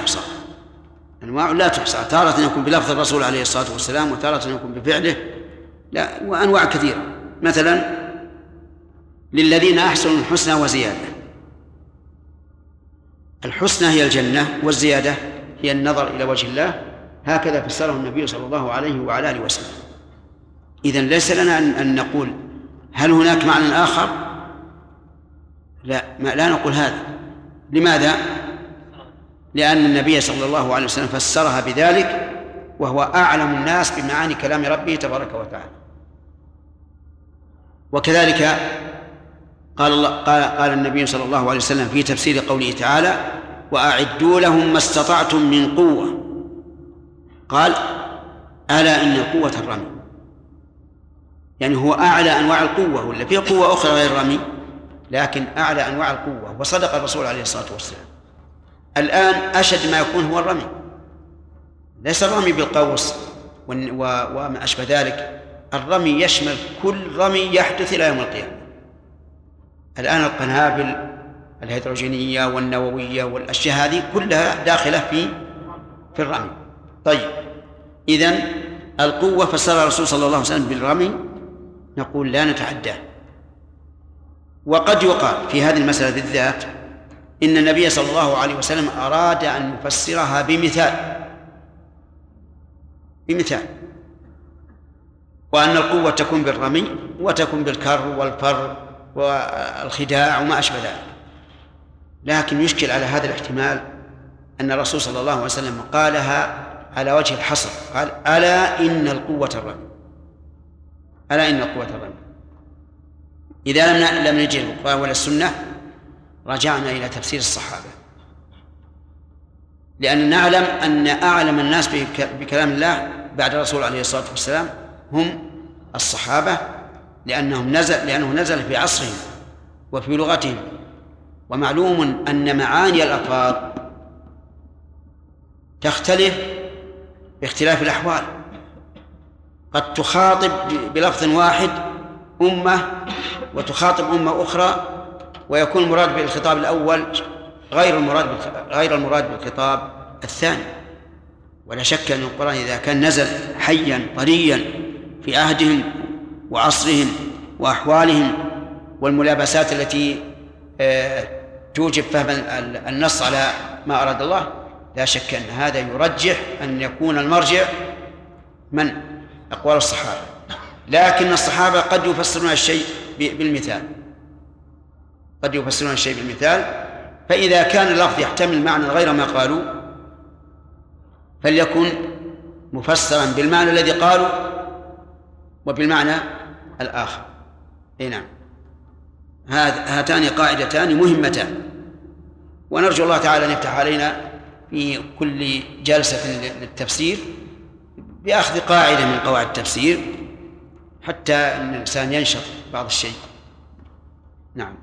لا تحصى، تارة يكون بلفظ الرسول عليه الصلاة والسلام، وتارة يكون بفعله، وأنواع كثيرة. مثلا للذين أحسنوا الحسنى وزيادة، الحسنى هي الجنة والزيادة هي النظر إلى وجه الله، هكذا فسره النبي صلى الله عليه وعلى آله وسلم. إذن ليس لنا أن نقول هل هناك معنى آخر؟ لا نقول هذا. لماذا؟ لأن النبي صلى الله عليه وسلم فسرها بذلك، وهو أعلم الناس بمعاني كلام ربه تبارك وتعالى. وكذلك قال النبي صلى الله عليه وسلم في تفسير قوله تعالى وأعدوا لهم ما استطعتم من قوة، قال ألا إن القوة الرمي، يعني هو أعلى أنواع القوة، ولا في قوة أخرى غير الرمي، لكن أعلى أنواع القوة. وصدق الرسول عليه الصلاة والسلام. الآن أشد ما يكون هو الرمي، ليس الرمي بالقوس وما أشبه ذلك، الرمي يشمل كل رمي يحدث إلى يوم القيامة. الآن القنابل الهيدروجينية والنووية والأشياء هذه كلها داخلة في الرمي. طيب، إذن القوة فسر الرسول صلى الله عليه وسلم بالرمي، نقول لا نتعداه. وقد يقال في هذه المسألة بالذات إن النبي صلى الله عليه وسلم أراد أن يفسرها بمثال، وأن القوة تكون بالرمي وتكون بالكر والفر والخداع وما أشبه ذلك. لكن يشكل على هذا الاحتمال أن الرسول صلى الله عليه وسلم قالها على وجه الحصر، قال ألا إن القوة الرمي، ألا إن القوة الرمي. إذا لم نجد القرآن ولا السنة رجعنا إلى تفسير الصحابة، لأن نعلم أن أعلم الناس بكلام الله بعد الرسول عليه الصلاة والسلام هم الصحابة، لأنه نزل في عصرهم وفي لغتهم. ومعلوم أن معاني الألفاظ تختلف باختلاف الأحوال، قد تخاطب بلفظ واحد أمة وتخاطب أمة أخرى، ويكون المراد بالخطاب الأول غير المراد بالخطاب الثاني. ولا شك أن القرآن إذا كان نزل حيا طريا في عهدهم وعصرهم وأحوالهم والملابسات التي توجب فهم النص على ما أراد الله، لا شك أن هذا يرجح أن يكون المرجع من أقوال الصحابة. لكن الصحابة قد يفسرون الشيء بالمثال، فإذا كان اللفظ يحتمل معنى غير ما قالوا فليكن مفسرا بالمعنى الذي قالوا وبالمعنى الآخر. نعم، هاتان قاعدتان مهمتان، ونرجو الله تعالى أن يفتح علينا في كل جلسة للتفسير بأخذ قاعدة من قواعد التفسير حتى أن الإنسان ينشط بعض الشيء. نعم.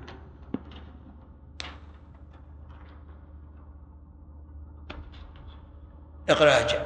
اقرأ أجل.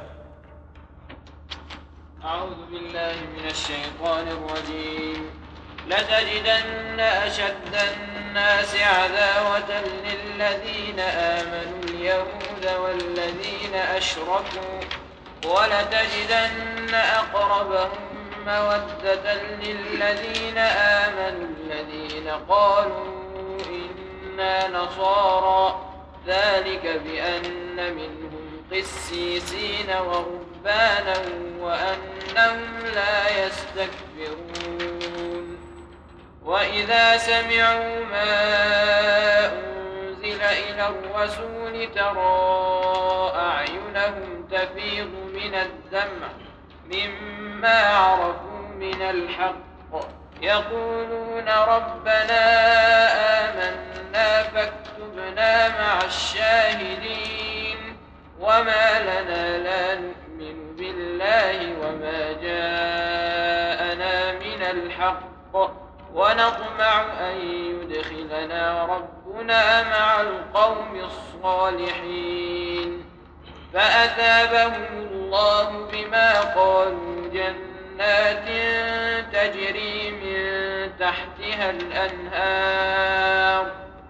أعوذ بالله من الشيطان الرجيم. لتجدن أشد الناس عداوة للذين آمنوا اليهود والذين أشركوا ولتجدن أقربهم مودة للذين آمنوا الذين قالوا إنا نصارى ذلك بأن منهم قسيسين ورهبانا وأنهم لا يستكبرون وإذا سمعوا ما أنزل إلى الرسول ترى أعينهم تفيض من الدمع مما عرفوا من الحق يقولون ربنا آمنا فاكتبنا مع الشاهدين وما لنا لا نؤمن بالله وما جاءنا من الحق ونطمع أن يدخلنا ربنا مع القوم الصالحين فأثابهم الله بما قالوا جنات تجري من تحتها الأنهار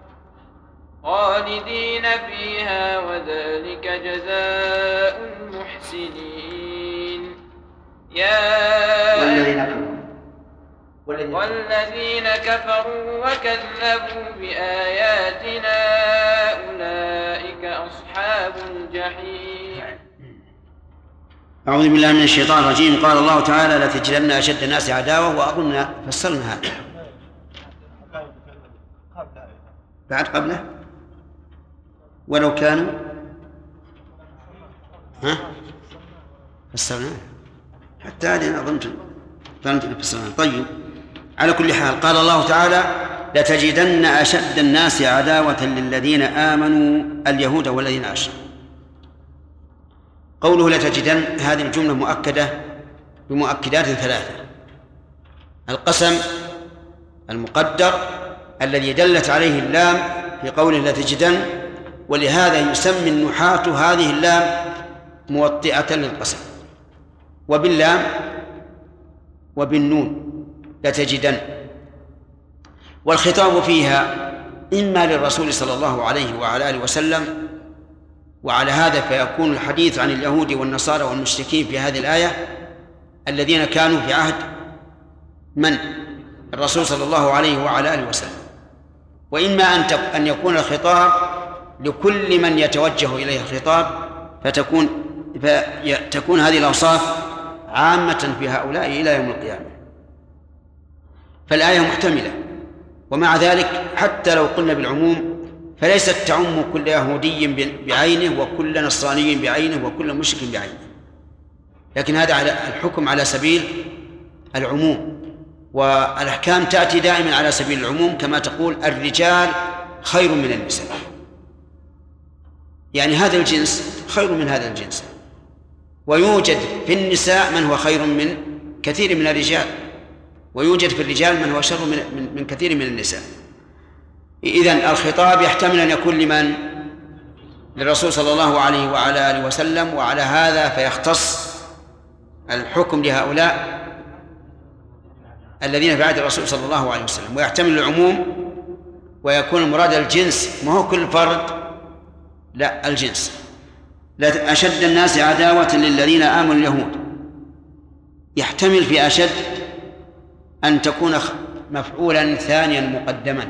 خالدين فيها وذلك جزاء المحسنين والذين كفروا وكذبوا بآياتنا أولئك أصحاب الجحيم. أعوذ بالله من الشيطان الرجيم. قال الله تعالى لتجدن أشد الناس عداوة، وأظن فسرنا هذا بعد قبله ولو كانوا فسرنا حتى هذه أظن فسرنا. طيب، على كل حال قال الله تعالى لتجدن أشد الناس عداوة للذين آمنوا اليهود والذين أشركوا. قوله لتجدن هذه الجملة مؤكدة بمؤكدات ثلاثة: القسم المقدر الذي دلت عليه اللام في قوله لتجدن، ولهذا يسمي النحاة هذه اللام موطئة للقسم، وباللام وبالنون لتجدن. والخطاب فيها إما للرسول صلى الله عليه وعلى آله وسلم، وعلى هذا فيكون الحديث عن اليهود والنصارى والمشركين في هذه الآية الذين كانوا في عهد من؟ الرسول صلى الله عليه وعلى آله وسلم. وإما أن يكون الخطاب لكل من يتوجه إليه الخطاب، فتكون هذه الأوصاف عامة في هؤلاء إلى يوم القيامة. فالآية محتملة، ومع ذلك حتى لو قلنا بالعموم فليست تعم كل يهودي بعينه وكل نصراني بعينه وكل مشرك بعينه، لكن هذا على الحكم على سبيل العموم، والأحكام تأتي دائما على سبيل العموم، كما تقول الرجال خير من النساء، يعني هذا الجنس خير من هذا الجنس، ويوجد في النساء من هو خير من كثير من الرجال، ويوجد في الرجال من هو شر من كثير من النساء. إذن الخطاب يحتمل أن يكون لمن؟ للرسول صلى الله عليه وعلى آله وسلم، وعلى هذا فيختص الحكم لهؤلاء الذين في عهد الرسول صلى الله عليه وسلم، ويحتمل العموم ويكون المراد الجنس، ما هو كل فرد، لا الجنس. أشد الناس عداوة للذين آمنوا اليهود، يحتمل في أشد أن تكون مفعولا ثانيا مقدما،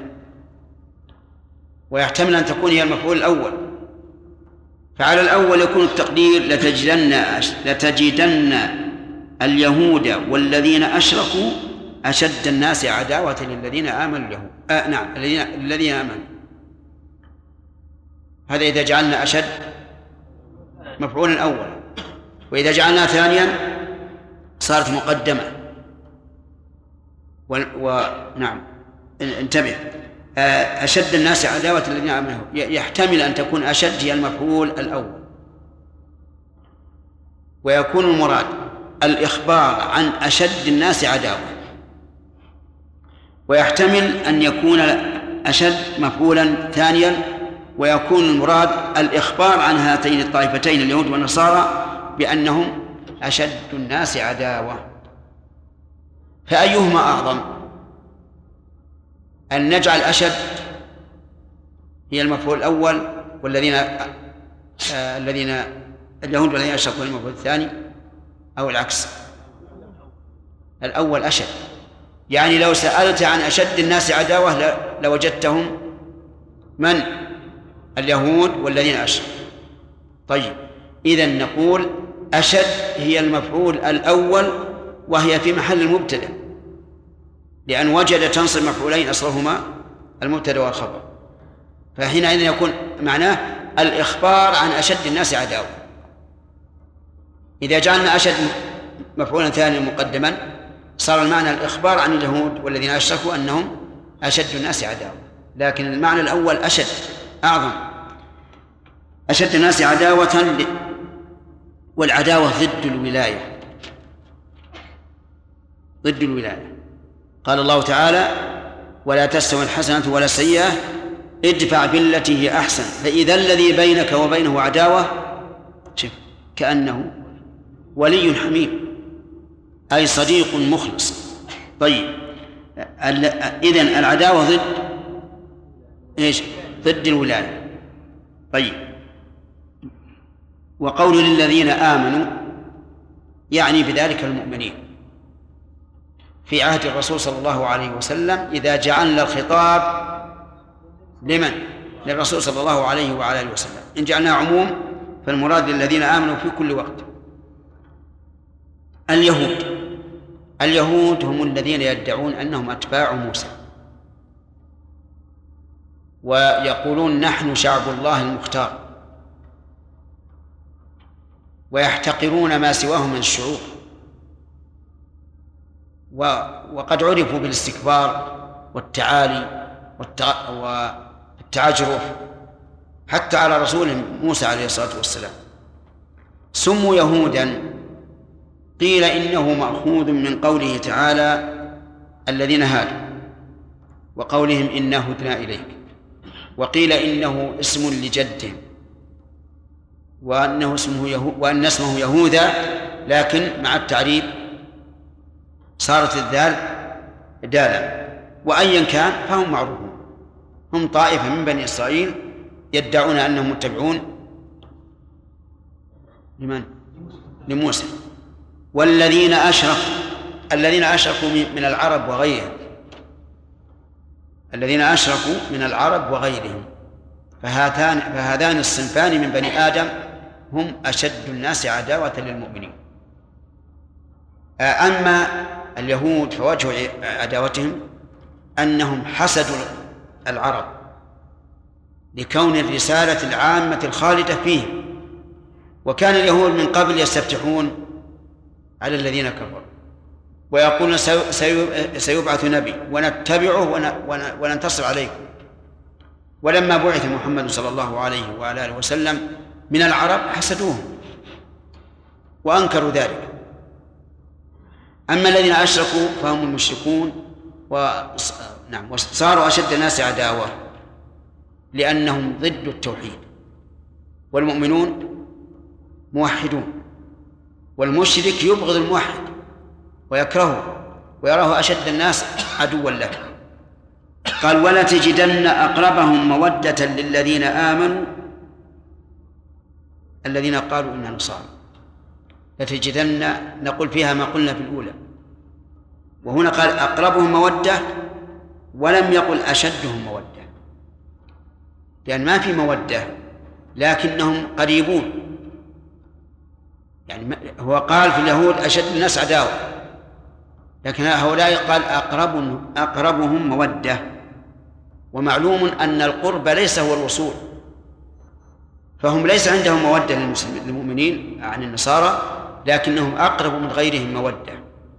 ويحتمل أن تكون هي المفعول الأول. فعلى الأول يكون التقدير لتجدن اليهود والذين أشركوا أشد الناس عداوة للذين آمنوا اليهود. نعم، الذين آمنوا. هذا إذا جعلنا أشد مفعولا أولا، وإذا جعلنا ثانيا صارت مقدمة. ونعم انتبه، أشد الناس عداوة الذين آمنوا يحتمل أن تكون أشد هي المفعول الأول، ويكون المراد الإخبار عن أشد الناس عداوة، ويحتمل أن يكون أشد مفعولا ثانيا، ويكون المراد الإخبار عن هاتين الطائفتين اليهود والنصارى بأنهم أشد الناس عداوة. فأيهما أعظم؟ أن نجعل أشد هي المفعول الأول والذين اليهود والذين أشركوا المفعول الثاني أو العكس؟ الأول أشد، يعني لو سألت عن أشد الناس عداوة لوجدتهم من؟ اليهود والذين أشركوا. طيب، إذن نقول أشد هي المفعول الأول وهي في محل المبتدأ، لأن وجد تنصب مفعولين أصلهما المبتدأ والخبر، فحينئذ يكون معناه الإخبار عن أشد الناس عداوة. إذا جعلنا أشد مفعولا ثانيا مقدما صار المعنى الإخبار عن اليهود والذين أشركوا أنهم أشد الناس عداوة، لكن المعنى الأول أشد أعظم. أشد الناس عداوة، والعداوة ضد الولاية، ضد الولاية. قال الله تعالى: ولا تستوي الحسنة ولا السيئة ادفع بالتي هي أحسن فإذا الذي بينك وبينه عداوة كأنه ولي حميم، أي صديق مخلص. طيب، إذن العداوة ضد إيش؟ ضد الولاية. طيب، وقول للذين آمنوا يعني بذلك المؤمنين في عهد الرسول صلى الله عليه وسلم، إذا جعلنا الخطاب لمن؟ للرسول صلى الله عليه وعلى آله وسلم. إن جعلناه عموم فالمراد للذين آمنوا في كل وقت. اليهود هم الذين يدعون أنهم أتباع موسى، ويقولون نحن شعب الله المختار، ويحتقرون ما سواه من الشعوب، وقد عرفوا بالاستكبار والتعالي والتعجرف حتى على رسولهم موسى عليه الصلاة والسلام. سموا يهودا، قيل إنه مأخوذ من قوله تعالى الذين هادوا، وقولهم إنا هدنا إليك، وقيل إنه اسم لجدهم، وأن اسمه يهوذا، لكن مع التعريب صارت الذال دالا. وأيا كان فهم معروفون، هم طائفة من بني إسرائيل يدعون أنهم متبعون لمن؟ لموسى. والذين أشركوا من العرب وغيرهم، الذين أشركوا من العرب وغيرهم، فهذان الصنفان من بني آدم هم أشد الناس عداوة للمؤمنين. أما اليهود فوجه عداوتهم أنهم حسدوا العرب لكون الرسالة العامة الخالدة فيهم، وكان اليهود من قبل يستفتحون على الذين كفروا ويقولون سيبعث نبي ونتبعه وننتصر عليكم. ولما بعث محمد صلى الله عليه وعلى آله وسلم من العرب حسدوه وأنكروا ذلك. أما الذين أشركوا فهم المشركون، وصاروا أشد الناس عداوة لأنهم ضد التوحيد، والمؤمنون موحدون، والمشرك يبغض الموحد ويكرهه ويراه أشد الناس عدوا له. قال: ولا تجدن أقربهم مودة للذين آمنوا الذين قالوا إننا نصارى. لتجدن نقول فيها ما قلنا في الأولى، وهنا قال أقربهم مودة ولم يقل أشدهم مودة، لأن ما في مودة لكنهم قريبون. يعني هو قال في اليهود أشد الناس عداوة، لكن هؤلاء قال أقربهم مودة. ومعلوم أن القرب ليس هو الوصول، فهم ليس عندهم مودة للمؤمنين عن النصارى، لكنهم أقرب من غيرهم مودة.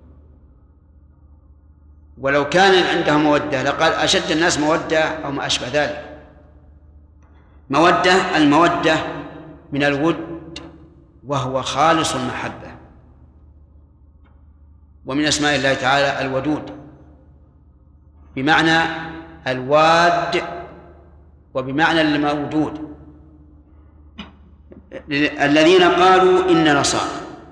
ولو كان عندهم مودة لقال أشد الناس مودة أو ما أشبه ذلك. مودة، المودة من الود، وهو خالص المحبة، ومن أسماء الله تعالى الودود بمعنى الواد وبمعنى المودود. الذين قالوا إن نصارى،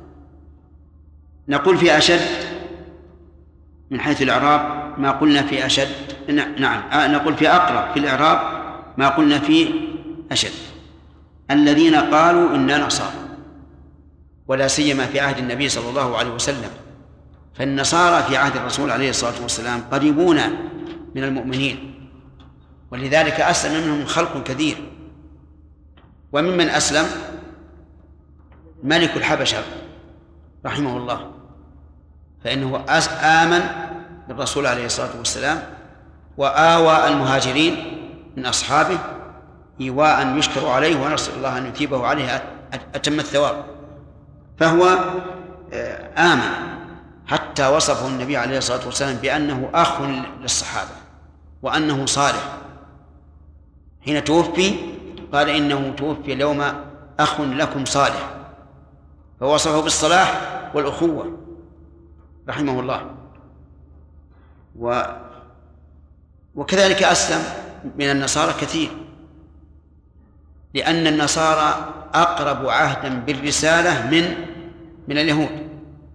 نقول في أشد من حيث الإعراب ما قلنا في أشد، نعم نقول في أقرب في الإعراب ما قلنا في أشد. الذين قالوا إن نصارى، ولا سيما في عهد النبي صلى الله عليه وسلم، فالنصارى في عهد الرسول عليه الصلاة والسلام قريبون من المؤمنين، ولذلك أسلم منهم خلق كثير. وممن أسلم ملك الحبشة رحمه الله، فإنه آمن بالرسول عليه الصلاة والسلام وآوى المهاجرين من أصحابه إيواء يشكر عليه، ونسأل الله أن يثيبه عليه أتم الثواب. فهو آمن، حتى وصفه النبي عليه الصلاة والسلام بأنه أخ للصحابة وأنه صالح. حين توفي قال إنه توفي اليوم أخ لكم صالح، فوصفه بالصلاح والأخوة رحمه الله. وكذلك أسلم من النصارى كثير، لأن النصارى أقرب عهدا بالرسالة من اليهود،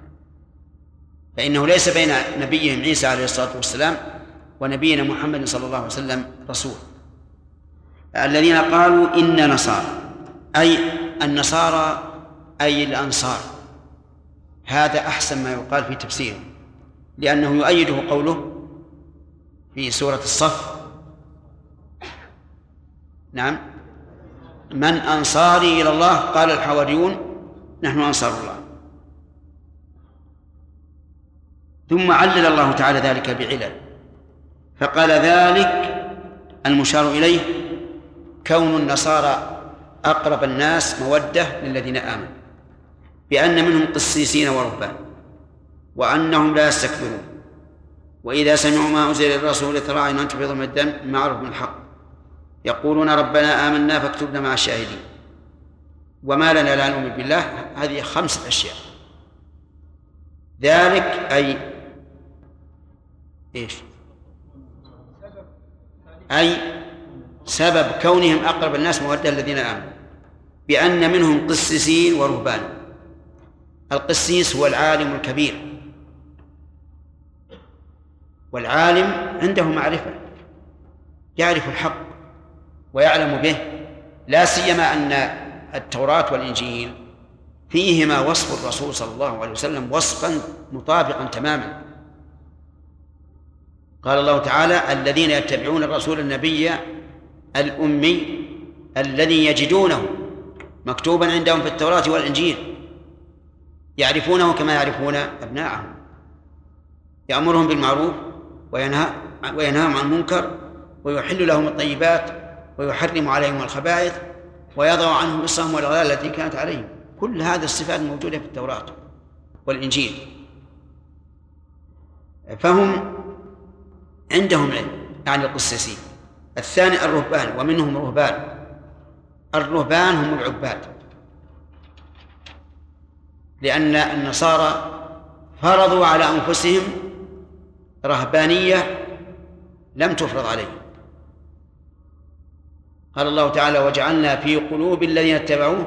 فإنه ليس بين نبيهم عيسى عليه الصلاة والسلام ونبينا محمد صلى الله عليه وسلم رسول. الذين قالوا إن نصارى أي النصارى أي الأنصار، هذا أحسن ما يقال في تفسيره، لأنه يؤيده قوله في سورة الصف: نعم، من أنصاري إلى الله قال الحواريون نحن أنصار الله. ثم علل الله تعالى ذلك بعلل، فقال ذلك المشار إليه كون النصارى أقرب الناس مودة للذين آمنوا، بأن منهم قسيسين ورهبان، وأنهم لا يستكبرون، وإذا سمعوا ما أنزل الرسول ترى عينهم تفيض من الدم مما عرفوا من الحق، يقولون ربنا آمنا فاكتبنا مع الشاهدين، وما لنا لا نؤمن بالله. هذه 5 أشياء. ذلك أي إيش؟ أي سبب كونهم أقرب الناس مودة الذين آمنوا، بأن منهم قسيسين ورهبان. القسيس هو العالم الكبير، والعالم عنده معرفة، يعرف الحق ويعلم به، لا سيما أن التوراة والإنجيل فيهما وصف الرسول صلى الله عليه وسلم وصفا مطابقا تماما. قال الله تعالى: الذين يتبعون الرسول النبي الأمي الذي يجدونه مكتوبا عندهم في التوراة والإنجيل يعرفونه كما يعرفون أبناءهم، يأمرهم بالمعروف وينهاهم عن المنكر ويحل لهم الطيبات ويحرم عليهم الخبائث ويضع عنهم إصرهم والأغلال التي كانت عليهم. كل هذه الصفات موجودة في التوراة والإنجيل، فهم عندهم علم، يعني القسيسين. الثاني الرهبان، ومنهم رهبان. الرهبان هم العباد، لأن النصارى فرضوا على أنفسهم رهبانية لم تفرض عليهم. قال الله تعالى: وجعلنا في قلوب الذين اتبعوه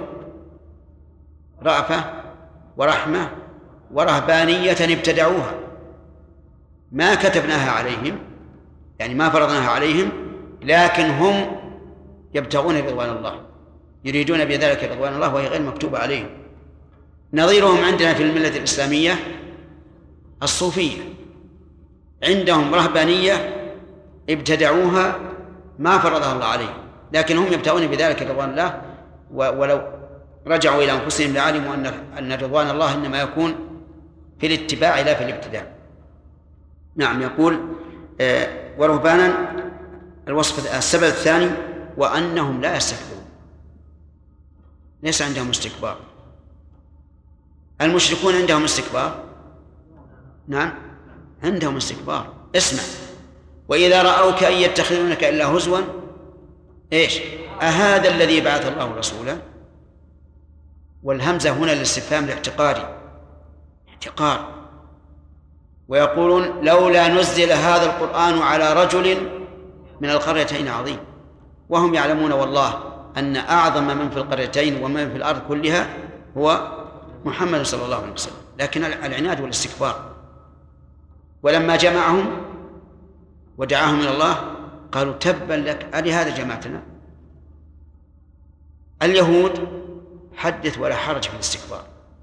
رأفة ورحمة ورهبانية ابتدعوها ما كتبناها عليهم، يعني ما فرضناها عليهم، لكن هم يبتغون رضوان الله، يريدون بذلك رضوان الله وهي غير مكتوبة عليهم. نظيرهم عندنا في الملة الإسلامية الصوفية، عندهم رهبانية ابتدعوها ما فرضها الله عليهم، لكن هم يبتغون بذلك رضوان الله، ولو رجعوا إلى أنفسهم لعلموا أن رضوان الله إنما يكون في الاتباع لا في الابتداع. نعم. يقول ورهبانا. الوصف السبب الثاني: وأنهم لا يستكبرون، ليس عندهم استكبار. المشركون عندهم استكبار، نعم عندهم استكبار. اسمع: وإذا رأوك أن يتخذونك إلا هزوا إيش؟ أهذا الذي بعث الله رسولا؟ والهمزة هنا للاستفهام الاعتقاري، اعتقار. ويقولون: لولا نزل هذا القرآن على رجل من القريتين عظيم، وهم يعلمون والله أن أعظم من في القريتين ومن في الأرض كلها هو محمد صلى الله عليه وسلم، لكن العناد والاستكبار. ولما جمعهم ودعاهم إلى الله قالوا: تبا لك، ألهذا جمعتنا؟ اليهود حدث ولا حرج في الاستكبار،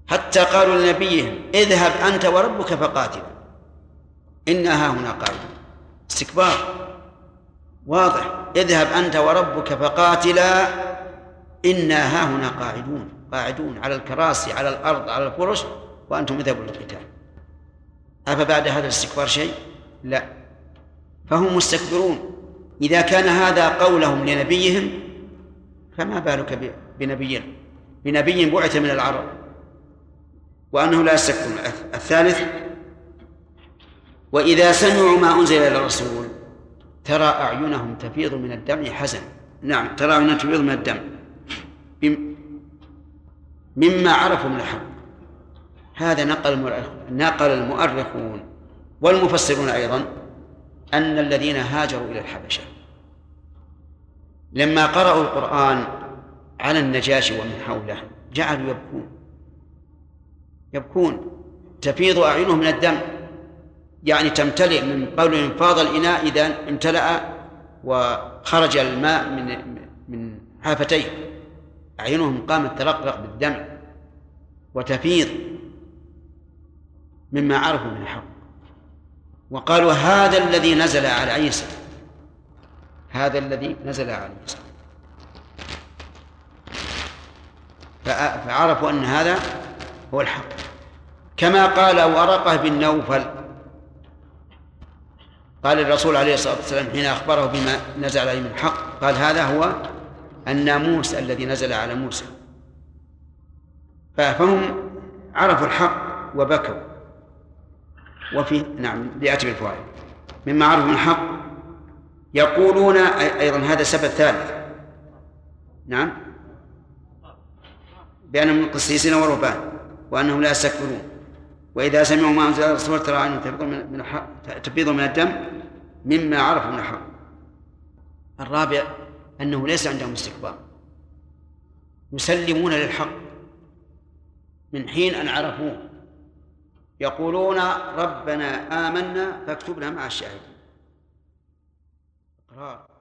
حتى قالوا لنبيهم اذهب أنت وربك فقاتلا إنا هاهنا قاعدون. استكبار واضح. اذهب أنت وربك فقاتلا إنا هاهنا قاعدون على الكراسي على الأرض على الفرش وأنتم اذهبوا للقتال. أفبعد هذا الاستكبار شيء؟ لا. فهم مستكبرون. إذا كان هذا قولهم لنبيهم فما بالك بنبي بعث من العرب وأنه لا يستكبرون. الثالث وإذا سمعوا ما أنزل إلى الرسول ترى أعينهم تفيض من الدمع حزن. نعم، ترى أعينهم تفيض من الدمع مما عرفوا من الحق. هذا نقل المؤرخون والمفسرون أيضا أن الذين هاجروا إلى الحبشة لما قرأوا القرآن على النجاشي ومن حوله جعلوا يبكون تفيض أعينهم من الدم، يعني تمتلئ من قول انفاض الإناء إذا امتلأ وخرج الماء من حافتيه، أعينهم قامت ترقرق بالدمع وتفيض مما عرفوا من الحق. وقالوا هذا الذي نزل على عيسى، هذا الذي نزل على عيسى، فعرفوا أن هذا هو الحق. كما قال ورقة بن نوفل، قال الرسول عليه الصلاة والسلام حين أخبره بما نزل عليه من الحق قال هذا هو الناموس الذي نزل على موسى. فهم عرفوا الحق وبكوا. وفي نعم ليأتي بالفوائد مما عرفوا من الحق يقولون أيضا هذا سبب ثالث، نعم، بأنهم من القسيسين والرهبان وأنهم لا يستكبرون. وإذا سمعوا ما أنزل الرسول ترى أنهم تفيض من الدم مما عرفوا من الحق. الرابع أنه ليس عندهم استكبار، يسلمون للحق من حين أن عرفوه، يقولون ربنا آمنا فاكتبنا مع الشاهدين. إقرار